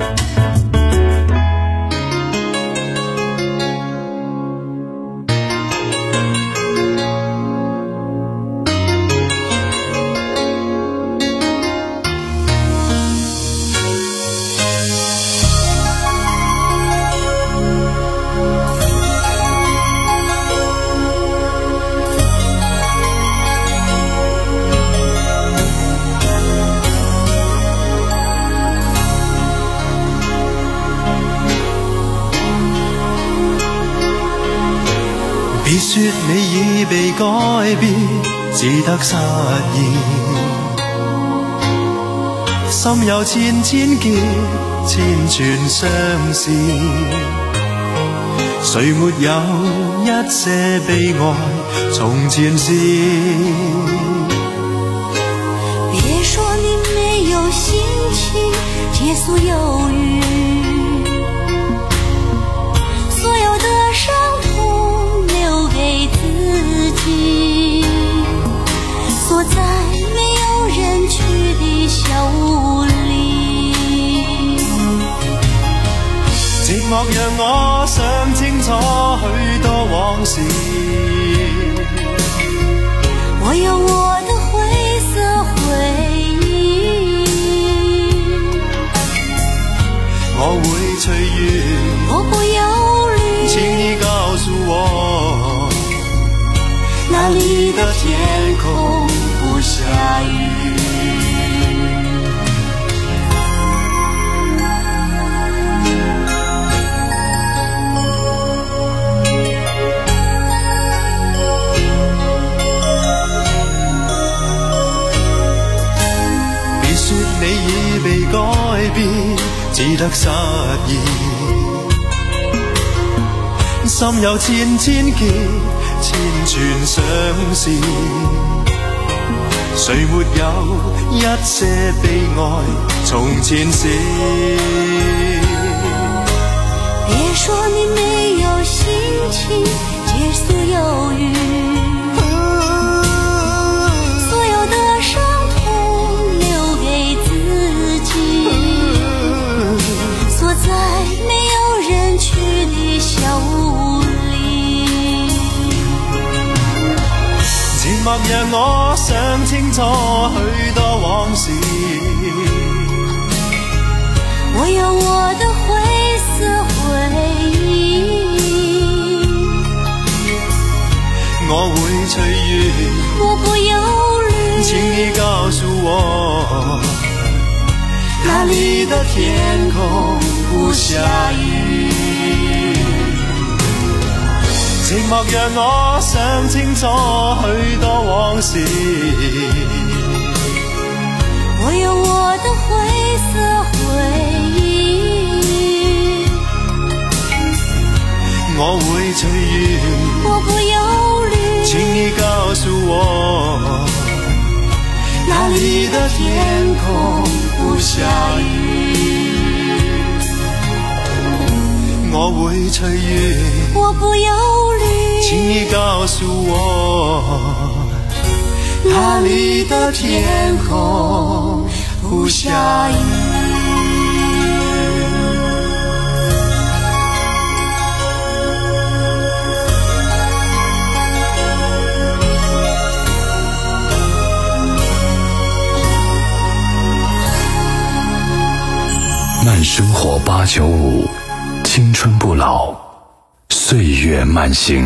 別說你已被改變，只得失意。心有千千結，千串相思。誰沒有一些悲哀從前事？ 別說你沒有心情結束憂鬱，所有的傷痛留給自己，鎖在沒有人去的小屋裡。 寂寞讓我想清楚許多往事， 我有我的灰色回憶， 我會隨緣， 我不憂慮， 請你告訴我，哪裡的天空不下雨？你已被改變，只得失意。心有千千結，千串相思。誰沒有一些悲哀從前事？ 別說你沒有心情結束憂鬱，在沒有人去的小屋裡， 寂寞讓我想清楚許多往事， 我有我的灰色回憶， 我會隨緣， 我不憂慮， 請你告訴我，哪裡的天空不下雨？寂寞讓我想清楚許多往事， 我有我的灰色回憶， 我會隨緣， 我不憂慮， 請你告訴我，哪裡的天空不下雨？我會隨緣， 我不憂慮， 請你告訴我，哪裡的天空不下雨？ 生活八九五，青春不老，岁月慢行。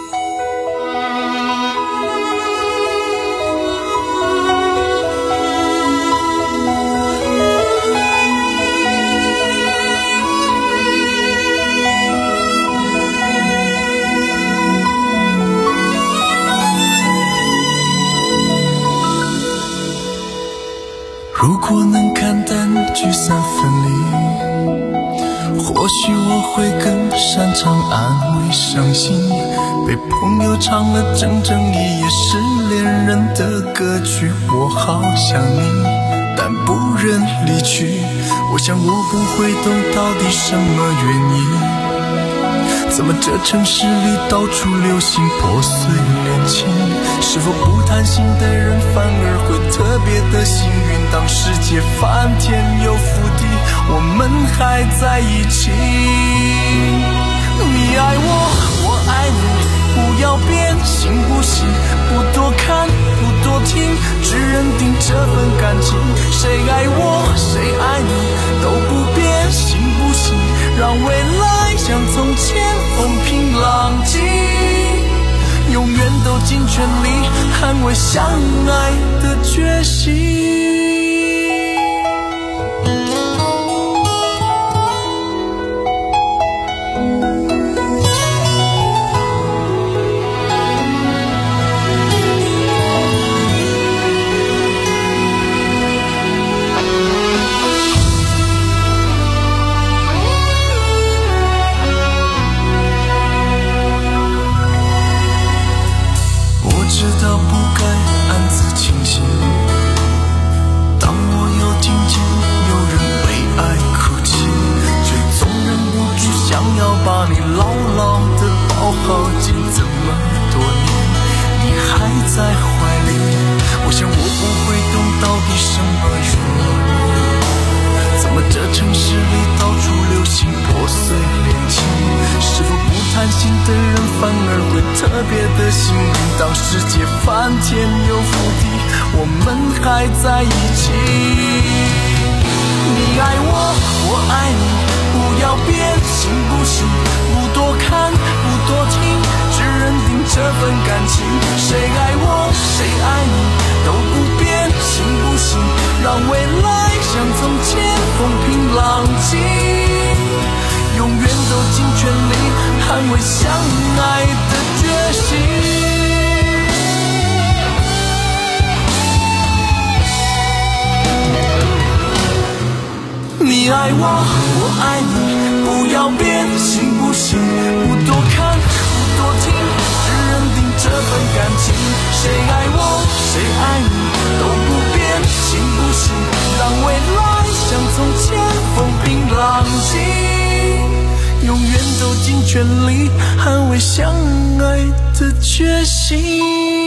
如果能看淡聚散分离，或许我会更擅长安慰伤心。被朋友唱了整整一夜失恋人的歌曲，我好想你，但不忍离去。我想我不会懂到底什么原因，怎么这城市里到处流行破碎恋情？是否不贪心的人反而会特别的幸运？当世界翻天又覆地，我们还在一起。你爱我，我爱你，不要变，行不行？不多看，不多听，只认定这份感情。谁爱我，谁爱你，都不变，行不行？让未来像从前风平浪静，永远都尽全力捍卫相爱的决心。你爱我，我爱你，不要变，行不行？不多看，不多听，只认定这份感情。谁爱我，谁爱你，都不变，行不行？让未来像从前风平浪静，永远都尽全力捍卫相爱的决心。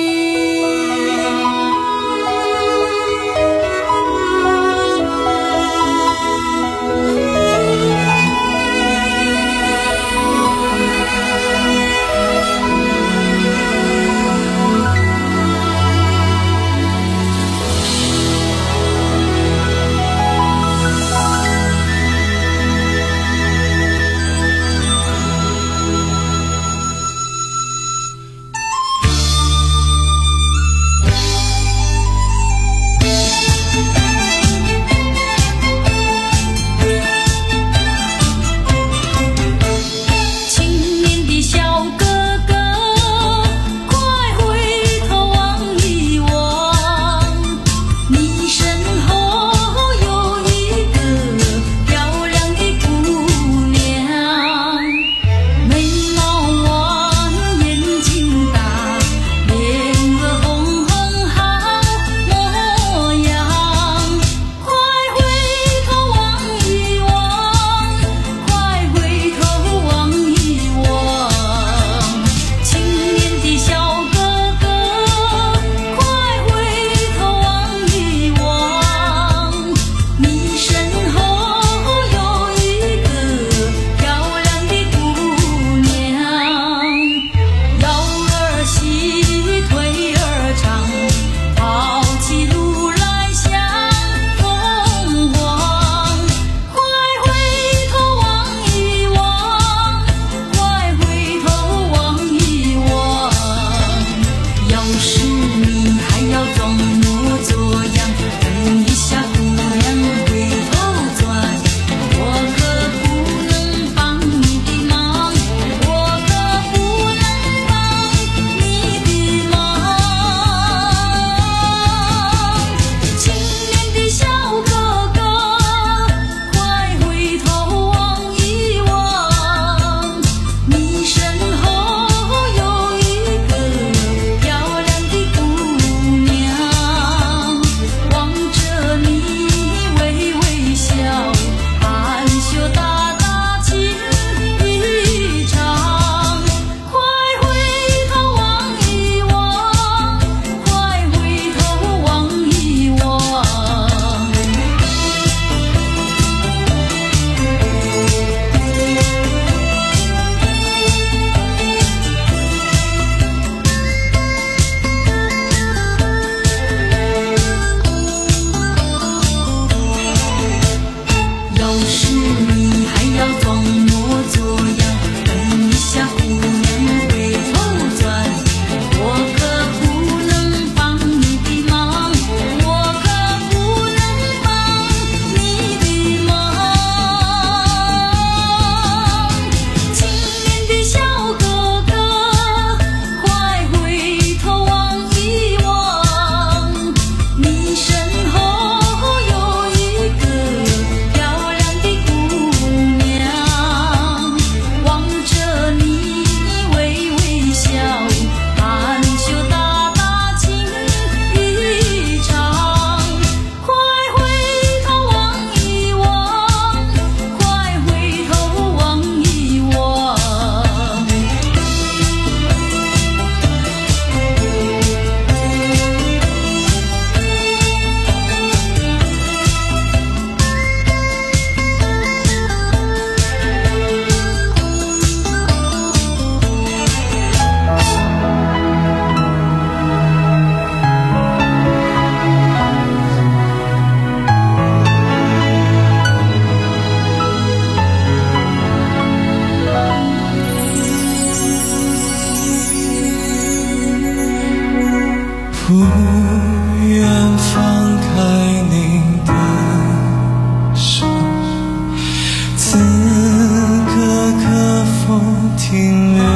停留，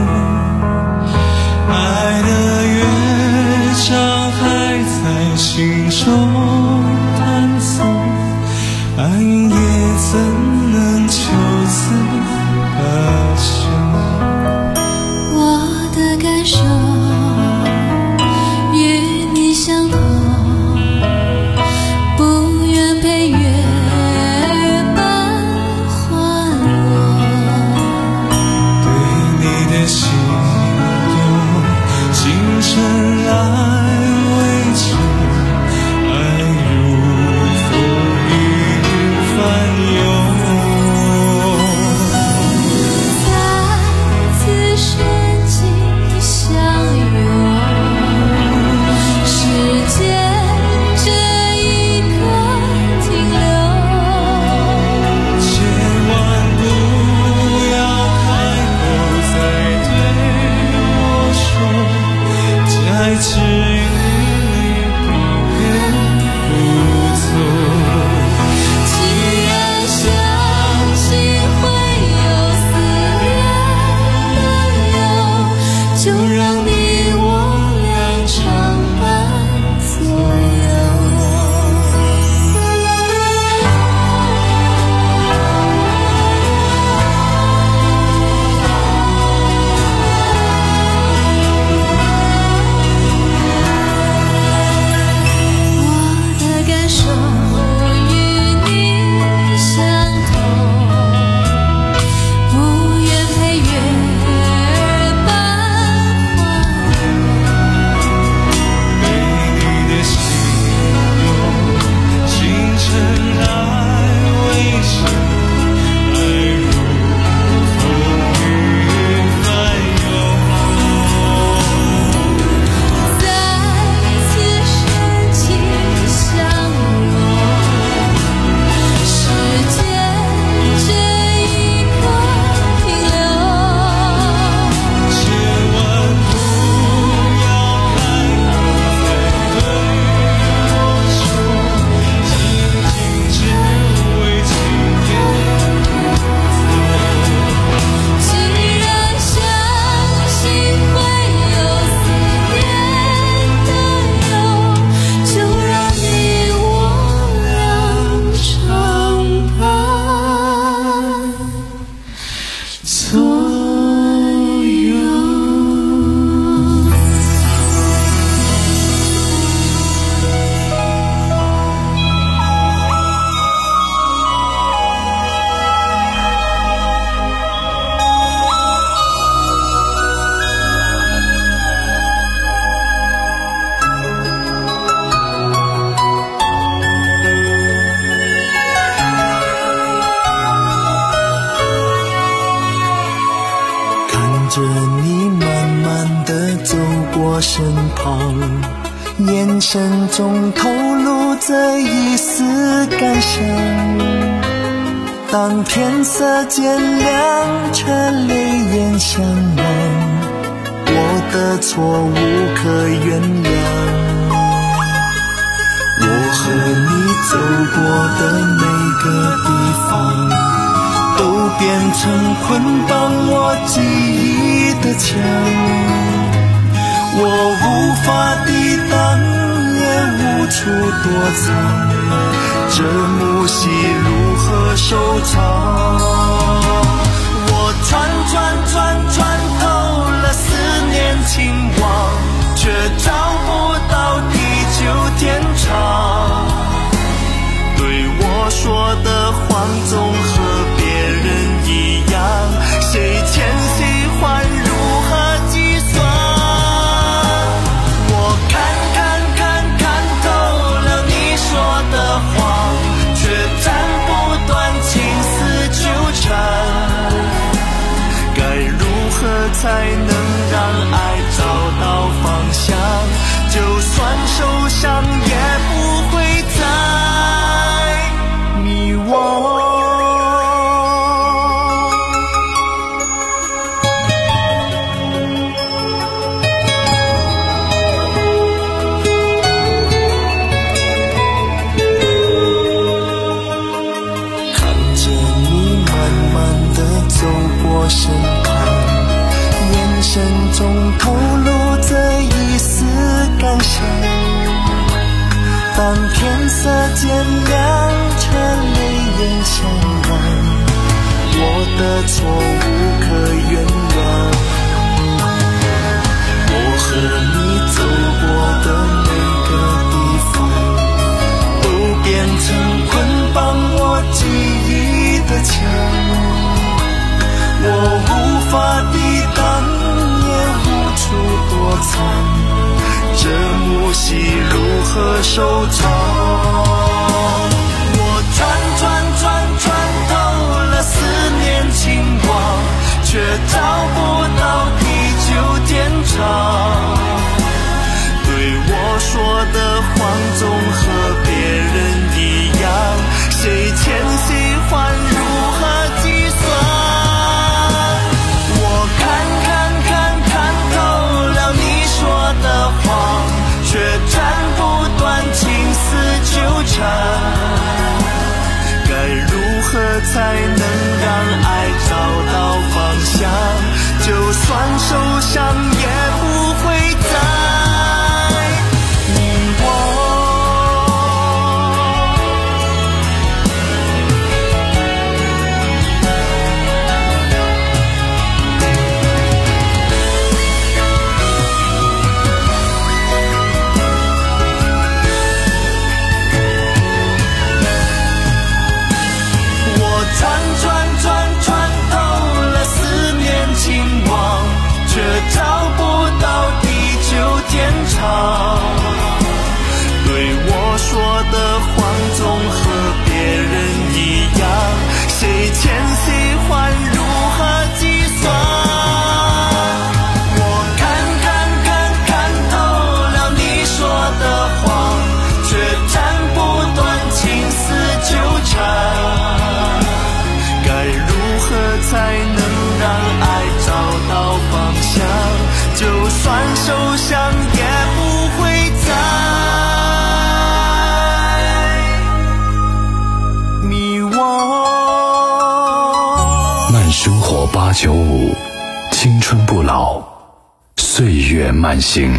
爱的乐章还在心中弹奏，暗云也怎能就此罢休？ 我的感受与你相同，不愿陪月半还我。 对你的心动，清晨来未知，爱如风雨翻涌。 再次深情相拥，时间这一刻停留。 千万不要开口再对我说，这爱只因不变不走。 既然相信会有思念的有，就让你我俩常伴左右。我的感受与你相同，不愿陪月半还被你的心动，清晨来未知，爱如风雨翻涌。 再次深情相拥，时间这一刻停留。 千万不要开口再对我说，仅仅只为今夜不走。 既然相信会有思念的有，就让你我俩常伴左右。 看着你慢慢地走过身旁，眼神中透露着一丝感伤。当天色渐亮，却泪眼相望，我的错误可原谅。我和你走过的每个地方，都变成捆绑我记忆的墙，我无法抵挡，也无处躲藏，这幕戏如何收场？我转转转转透了思念情网，却找不到地久天长。对我说的谎总和别人一样，谁欠谁还如何计算？我看看看看透了你说的谎，却斩不断情丝纠缠。该如何才能让爱找到方向？就算受伤也不会再迷惘。看着你慢慢地走过身旁， 中透露着一丝感伤。当天色渐亮，车泪眼相望，我的错无可原谅。我和你走过的每个地方，都变成捆绑我记忆的墙。我无法抵挡，也无处躲藏，这幕戏如何收场？我转转转转透了思念情光，却找不到地久天长。对我说的谎总和别人一样，谁欠谁还如何计算？我看看看看透了你说的谎，却斩不断情丝纠缠。该如何才能让爱找到方向？就算受伤也不会再迷惘。转转转转透了思念情网，却找不到地久天长。对我说的谎总和别人一样，谁欠谁还如何计算？我看看看看透了你说的谎，却斩不断情丝纠缠。该如何才能让爱找到方向？就算受伤也不会再迷惘。 慢生活八九五，青春不老，岁月慢行。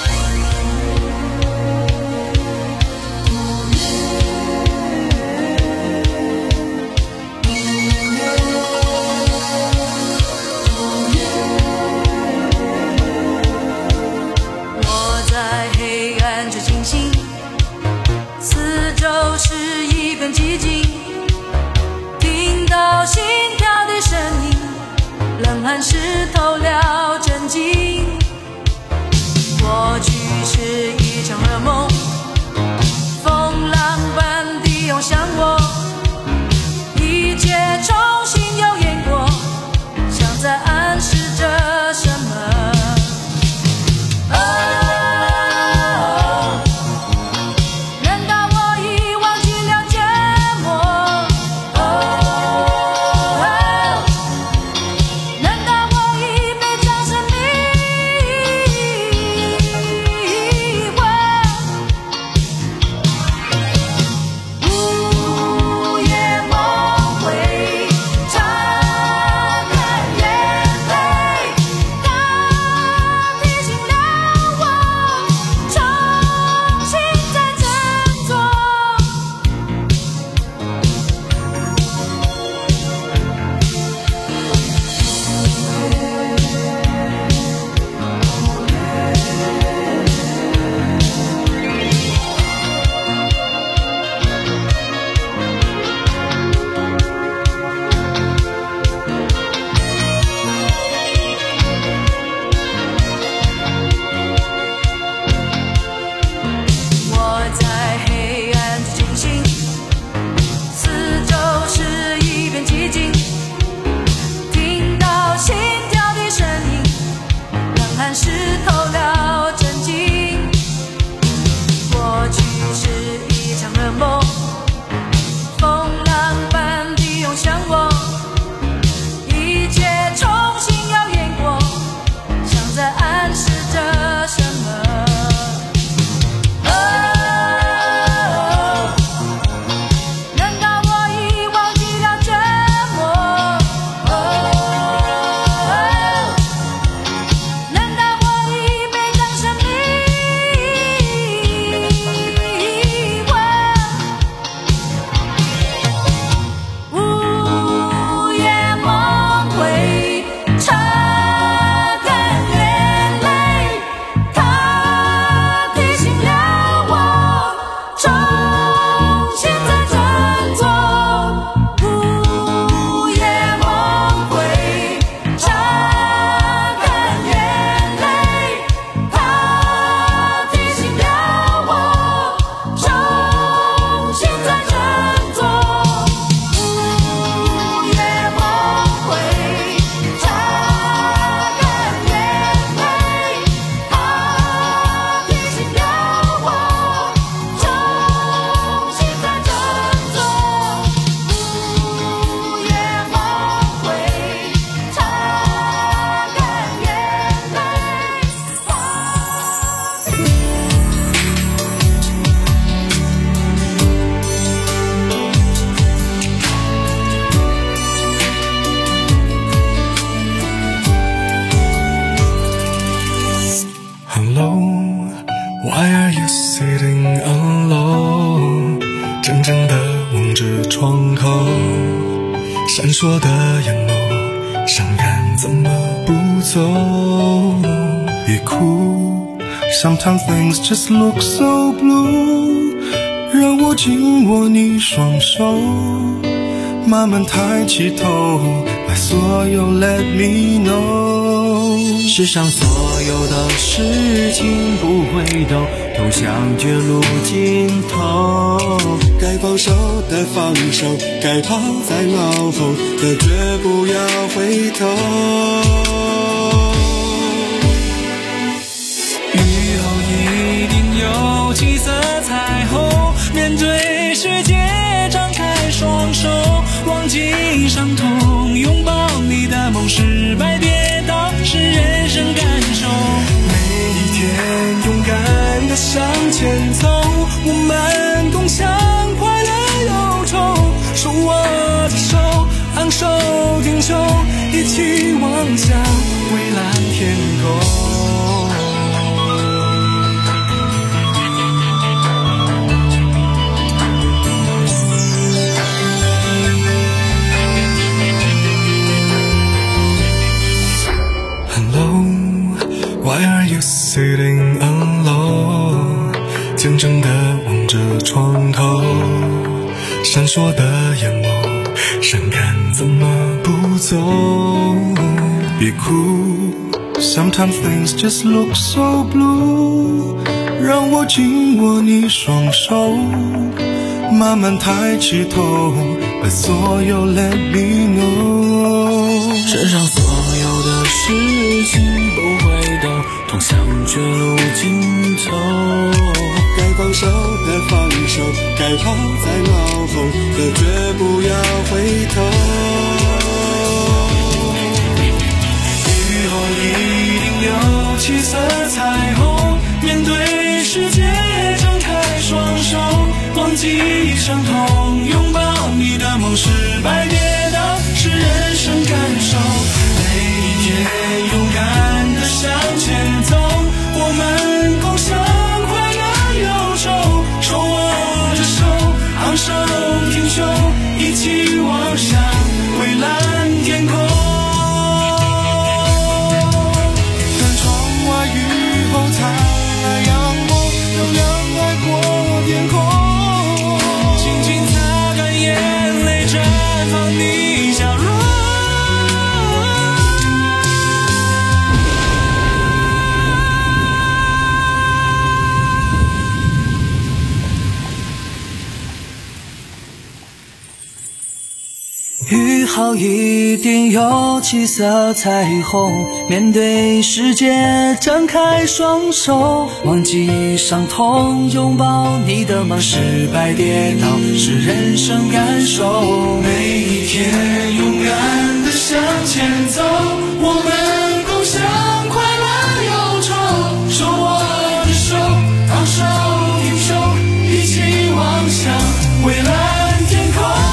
寂静，听到心跳的声音，冷汗湿透了真经。过去是一场噩梦，风浪般地涌向我，一切重新又演过，像在暗示着什么。哦烁的眼眸，伤感怎么不走？别哭 Sometimes things just look so blue， 让我紧握你双手，慢慢抬起头，把所有 let me know。 世上所有的事情不回头，通向绝路尽头。 该放手的放手，该抛在脑后的绝不要回头。 雨后一定有七色彩虹，面对世界张开双手，忘记伤痛，拥抱你的梦，失败跌倒是人生感受。 每一天勇敢地向前走，我们共享快乐忧愁，手握着手，昂首挺胸，一起望向蔚蓝天空。Why are you sitting alone？ 怔怔地望着床头，闪烁的眼眸，伤感怎么不走？别哭 Sometimes things just look so blue， 让我紧握你双手，慢慢抬起头，把所有 let me know。 世上所有的事情不回头，通向绝路尽头。 该放手的放手，该抛在脑后的绝不要回头。 雨后一定有七色彩虹，面对世界张开双手，忘记伤痛，拥抱你的梦，失败跌倒是人生感受。每一天勇敢地向前走，我们共享快乐忧愁，手握着手，昂首挺胸，一起望向蔚蓝天空。 看窗外雨后灿烂阳光，有两海阔天空， 轻轻擦干眼泪，绽放你笑容。 雨后一定有七色彩虹，面对世界张开双手，忘记伤痛，拥抱你的梦，失败跌倒是人生感受。 每一天勇敢地向前走，我们共享快乐忧愁，手握着手，昂首挺胸，一起望向蔚蓝天空。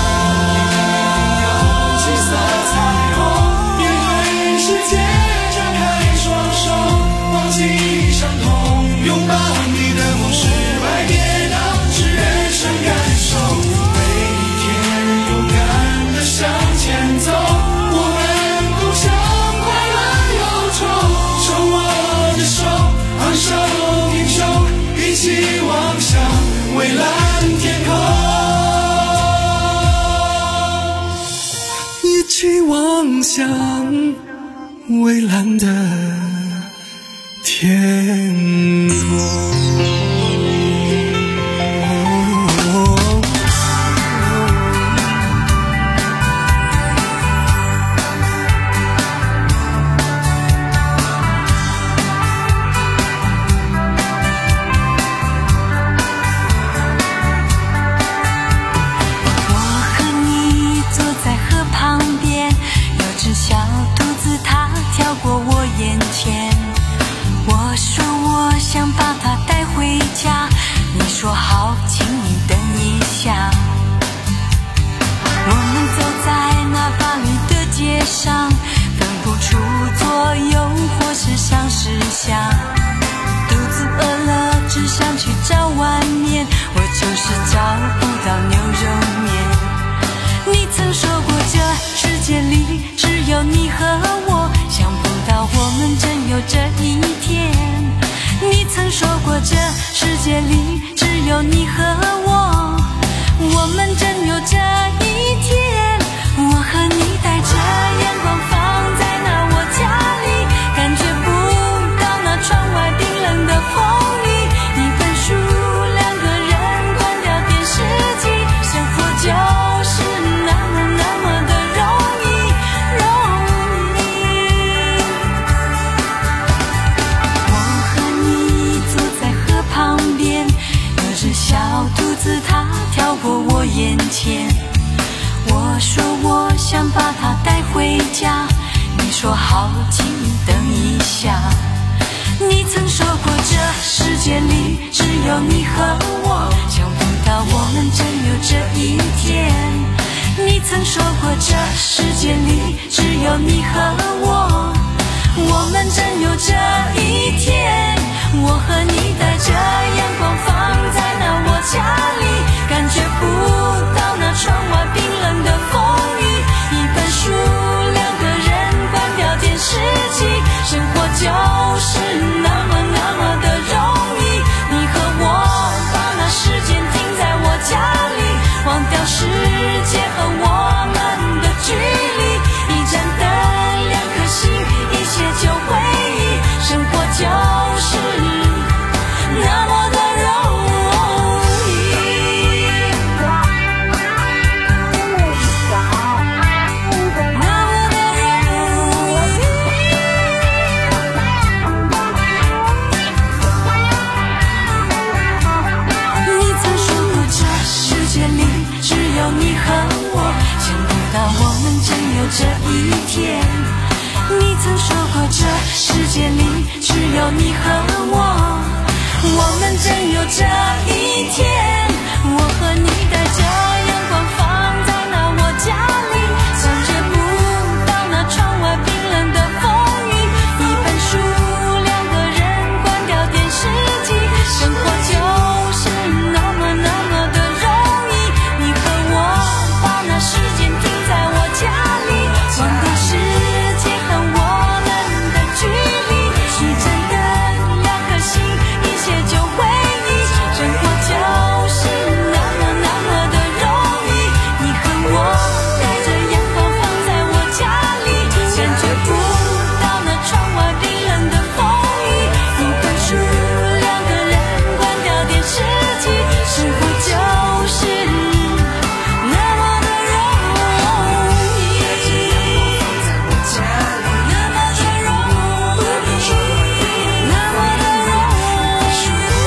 蔚蓝天空， 一起望向蔚蓝的天空。 肚子饿了，只想去找碗面，我就是找不到牛肉面。你曾说过这世界说好，请你等一下。你曾说过这世界里只有你和我，想不到我们真有这一天。你曾说过这世界里只有你和我，我们真有这一天。我和你带着阳光放在那我家里，感觉不到那窗外冰冷的风雨。一本书，两个人，关掉电视机，生活就是那么那么的容易。你和我把那时间停在我家里，忘掉世界和我们的距离。一盏灯，两颗心，一切就回忆。生活就是那么的容易。你曾说过这世界里只有你和我，想不到我们真有这一天。你曾说过这世界里只有你和我，我们真有这一天。我和你带着阳光放在那我家里，感觉不到那窗外冰冷的风雨。一本书，两个人，关掉电视机，生活就是那么那么的容易。你和我把那时间停在我家里，忘掉世界和我们的距离。一盏灯，两颗心，一切就回忆。生活就是那么那么的容易。你和我带着阳光放在我家里，感觉不到那窗外冰冷的风雨。一本书，两个人，关掉电视机，生活就是那么的容易。那么的容易，那么的容易。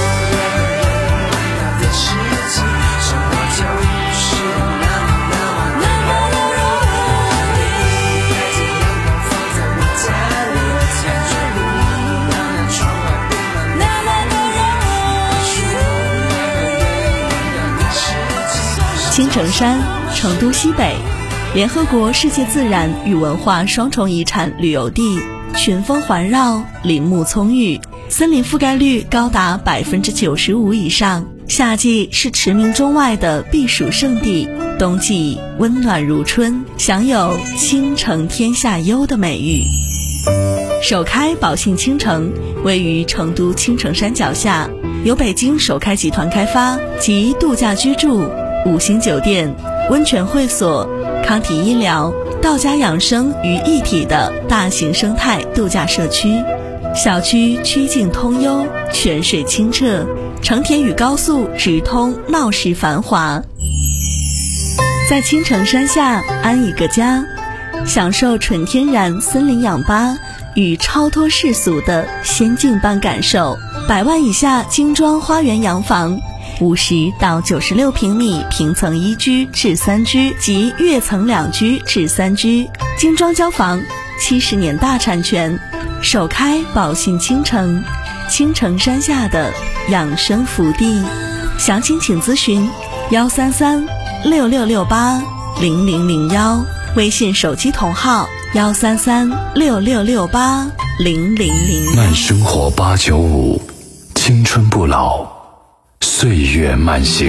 青城山，成都西北，联合国世界自然与文化双重遗产旅游地，群峰环绕，林木葱郁，森林覆盖率高达百分之九十五以上。夏季是驰名中外的避暑胜地，冬季温暖如春，享有倾城天下优的美誉。首开宝信倾城位于成都青城山脚下，由北京首开集团开发，集度假居住、五星酒店、温泉会所、康体医疗、道家养生于一体的大型生态度假社区。小区曲径通幽，泉水清澈，城铁与高速直通，闹市繁华。在青城山下安一个家，享受纯天然森林氧吧与超脱世俗的仙境般感受。百万以下精装花园洋房，五十到九十六平米平层一居至三居及跃层两居至三居，精装交房，七十年大产权，首开宝信倾城，青城山下的养生福地。详情请咨询幺三三六六六八零零零幺，微信手机同号幺三三六六六八零零零幺。 慢生活八九五，青春不老，岁月慢行。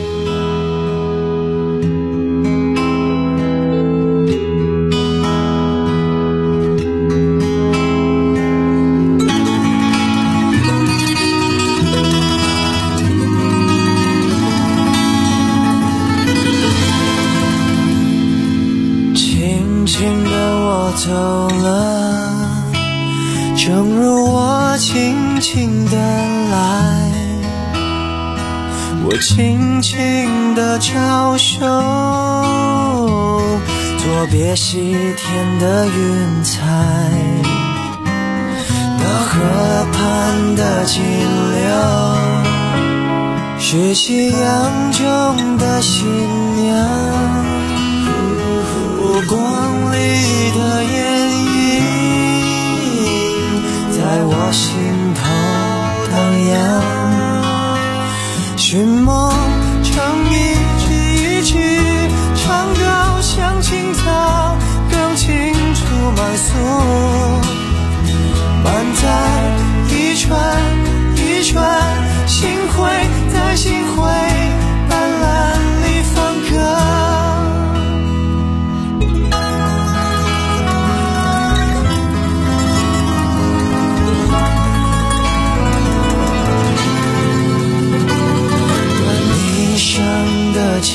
轻轻地我走了，正如我轻轻地来，我轻轻地招手，作别西天的云彩，那河畔的金柳，是夕阳中的新娘，波光里的艳影，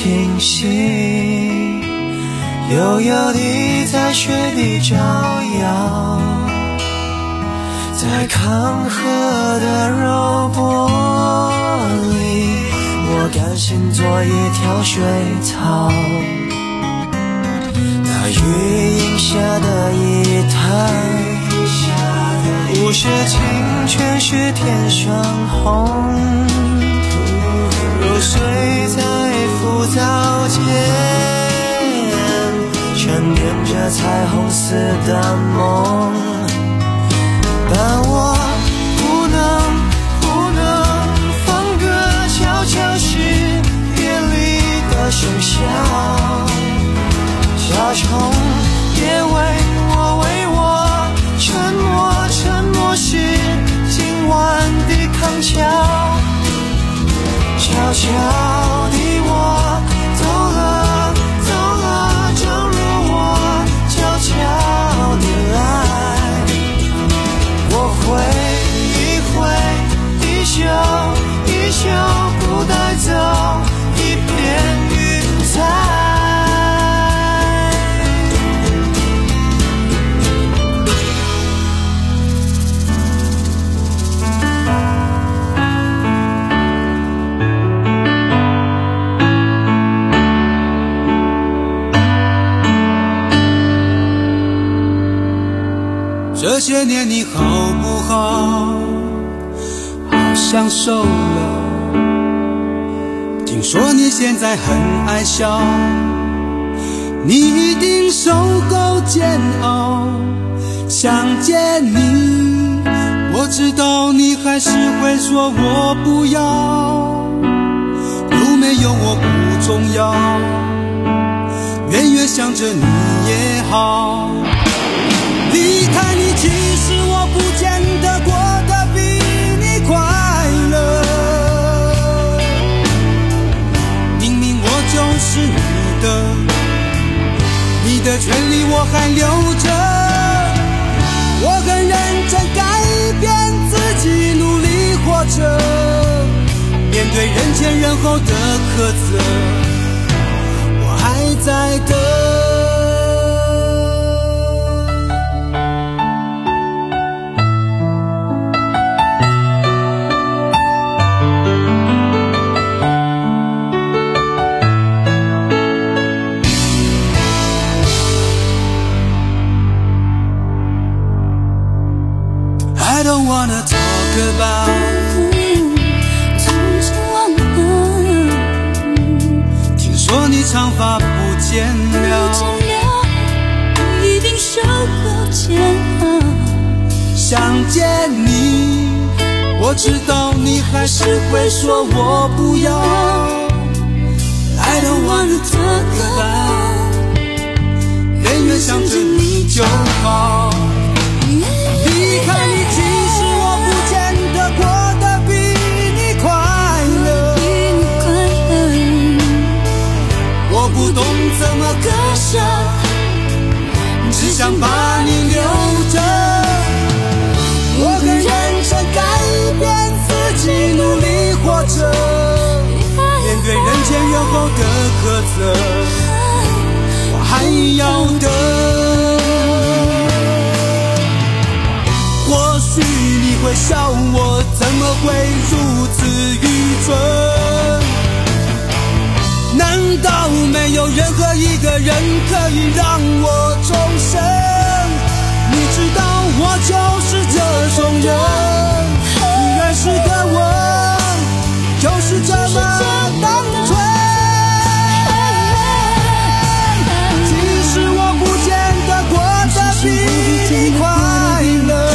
清晰，悠悠地在雪地招摇，在康河的柔波里，我甘心做一条水草，那雨荫下的一滩，无邪清泉是天上红，入睡在浮藻间，沉淀着彩虹似的梦，但我不能不能放歌，悄悄是别离的笙箫，小虫别为我为我沉默，沉默是今晚的康桥，悄悄地我走了走了，正如我悄悄地来，我挥一挥衣袖衣袖，不带走一片云彩。 这些年你好不好？好像瘦了。听说你现在很爱笑，你一定受够煎熬。想见你，我知道你还是会说我不要。有没有我不重要，远远想着你也好。离开你，其实我不见得过得比你快乐。明明我就是你的，你的权利我还留着。我很认真改变自己，努力活着，面对人前人后的苛责，我还在等。I don't wanna talk about 从前忘了， 听说你长发不见了， 一定受够煎熬。 想见你，我知道你还是会说我不要。I don't wanna talk about 远远想着你就好。离开你，其实我不见得过得比你快乐。我不懂怎么割舍，只想把你留着。我很认真改变自己，努力活着，面对人前人后的苛责，我还要等。或许你会笑我怎么会如此愚蠢，难道没有任何一个人可以让我终身？你知道我就是这种人，依然是个我，就是这么单纯。其实我不见得过得比你快乐，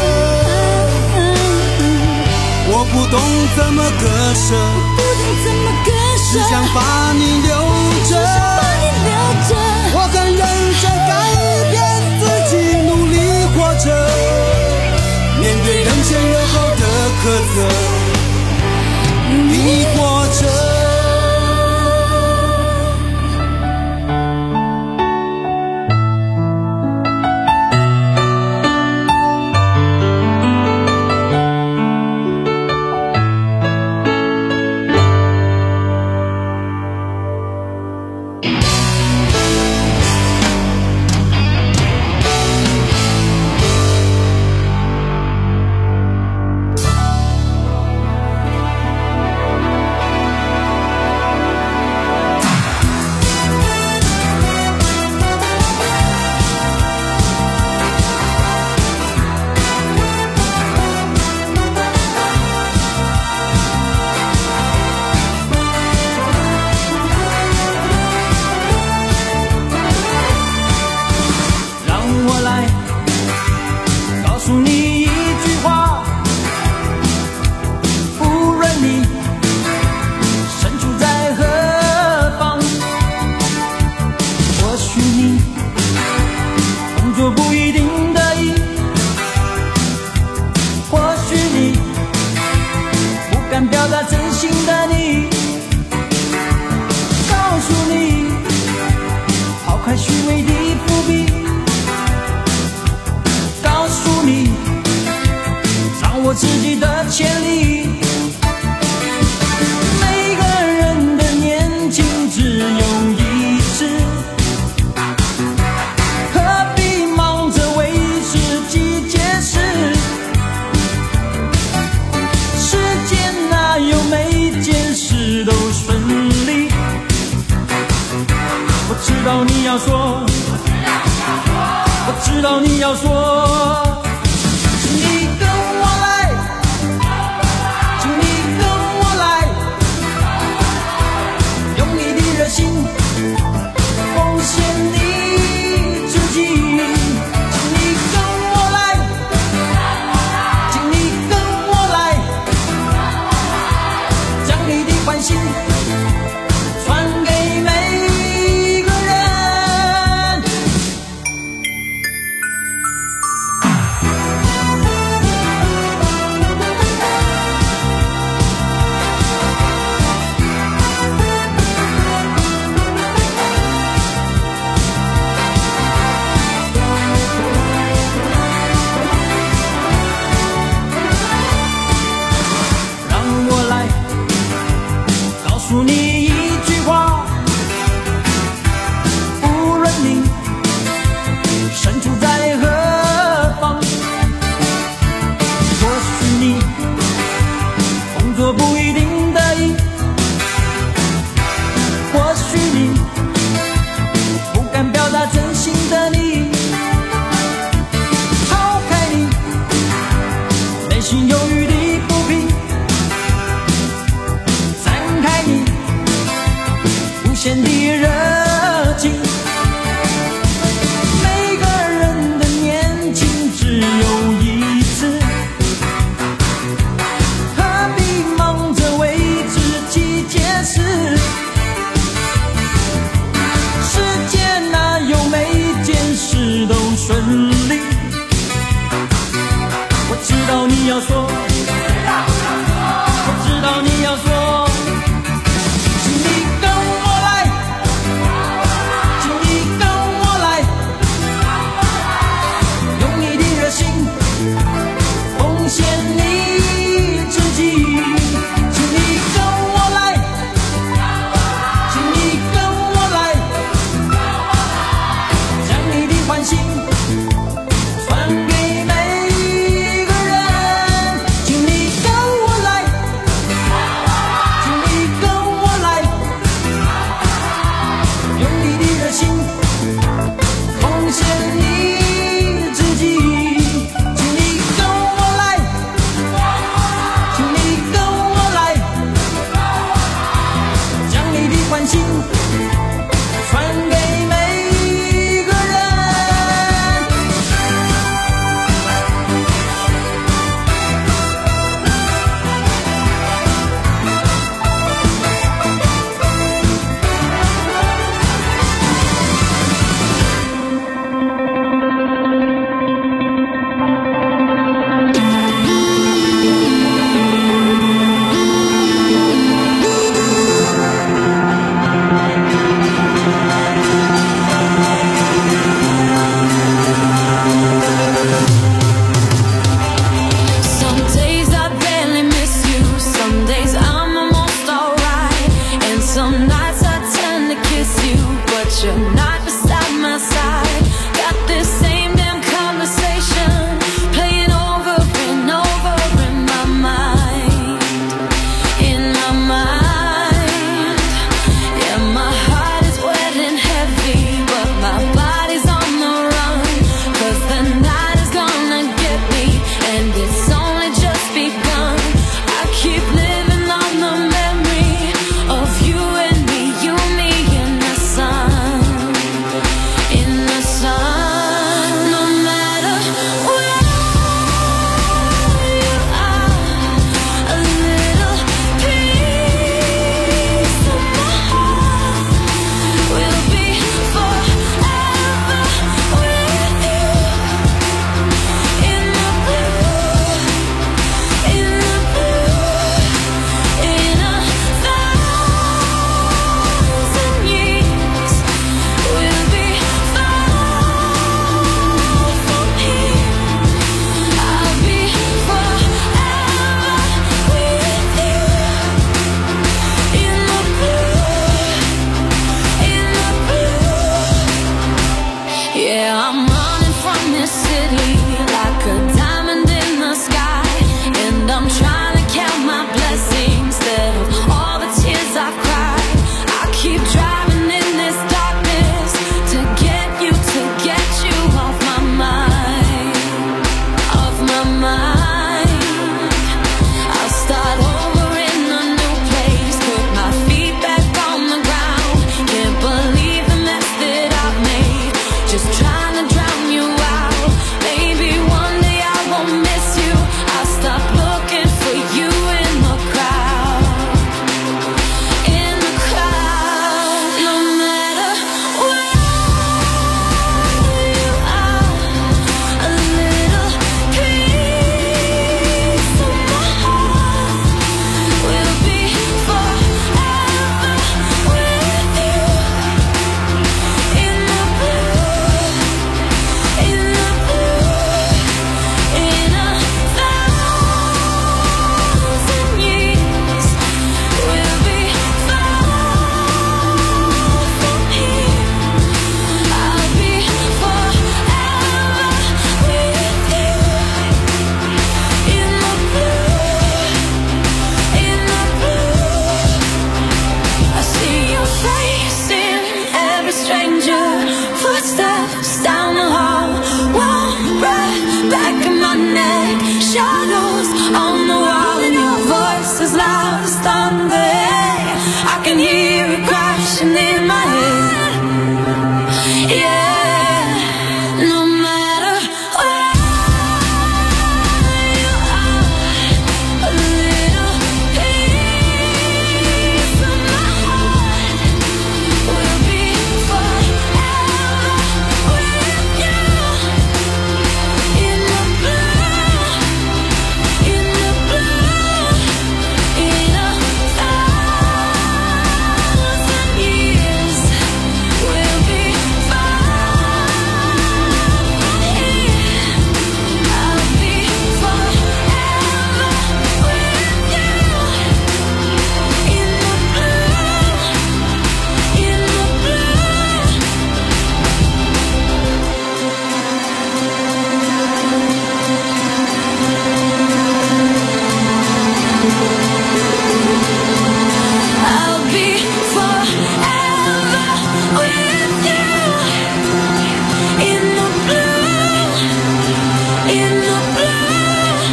我不懂怎么割舍，只想把你留着。我很认真改变自己，努力活着，面对人前人后的苛责，努力活着。 表达真心的你，告诉你，抛开虚伪的伏笔，告诉你，掌握自己的潜力。每个人的年轻只有一次，何必忙着为自己解释？世间哪有每件事都顺利？我知道你要说，我知道你要说，请你跟我来，请你跟我来，用你的热心奉献你自己，请你跟我来，请你跟我来，将你的关心传给每个人。让我来告诉你一句话，无论你身处在何方，或许你工作不一定得意，或许你不敢表达真心的你，抛开你内心犹豫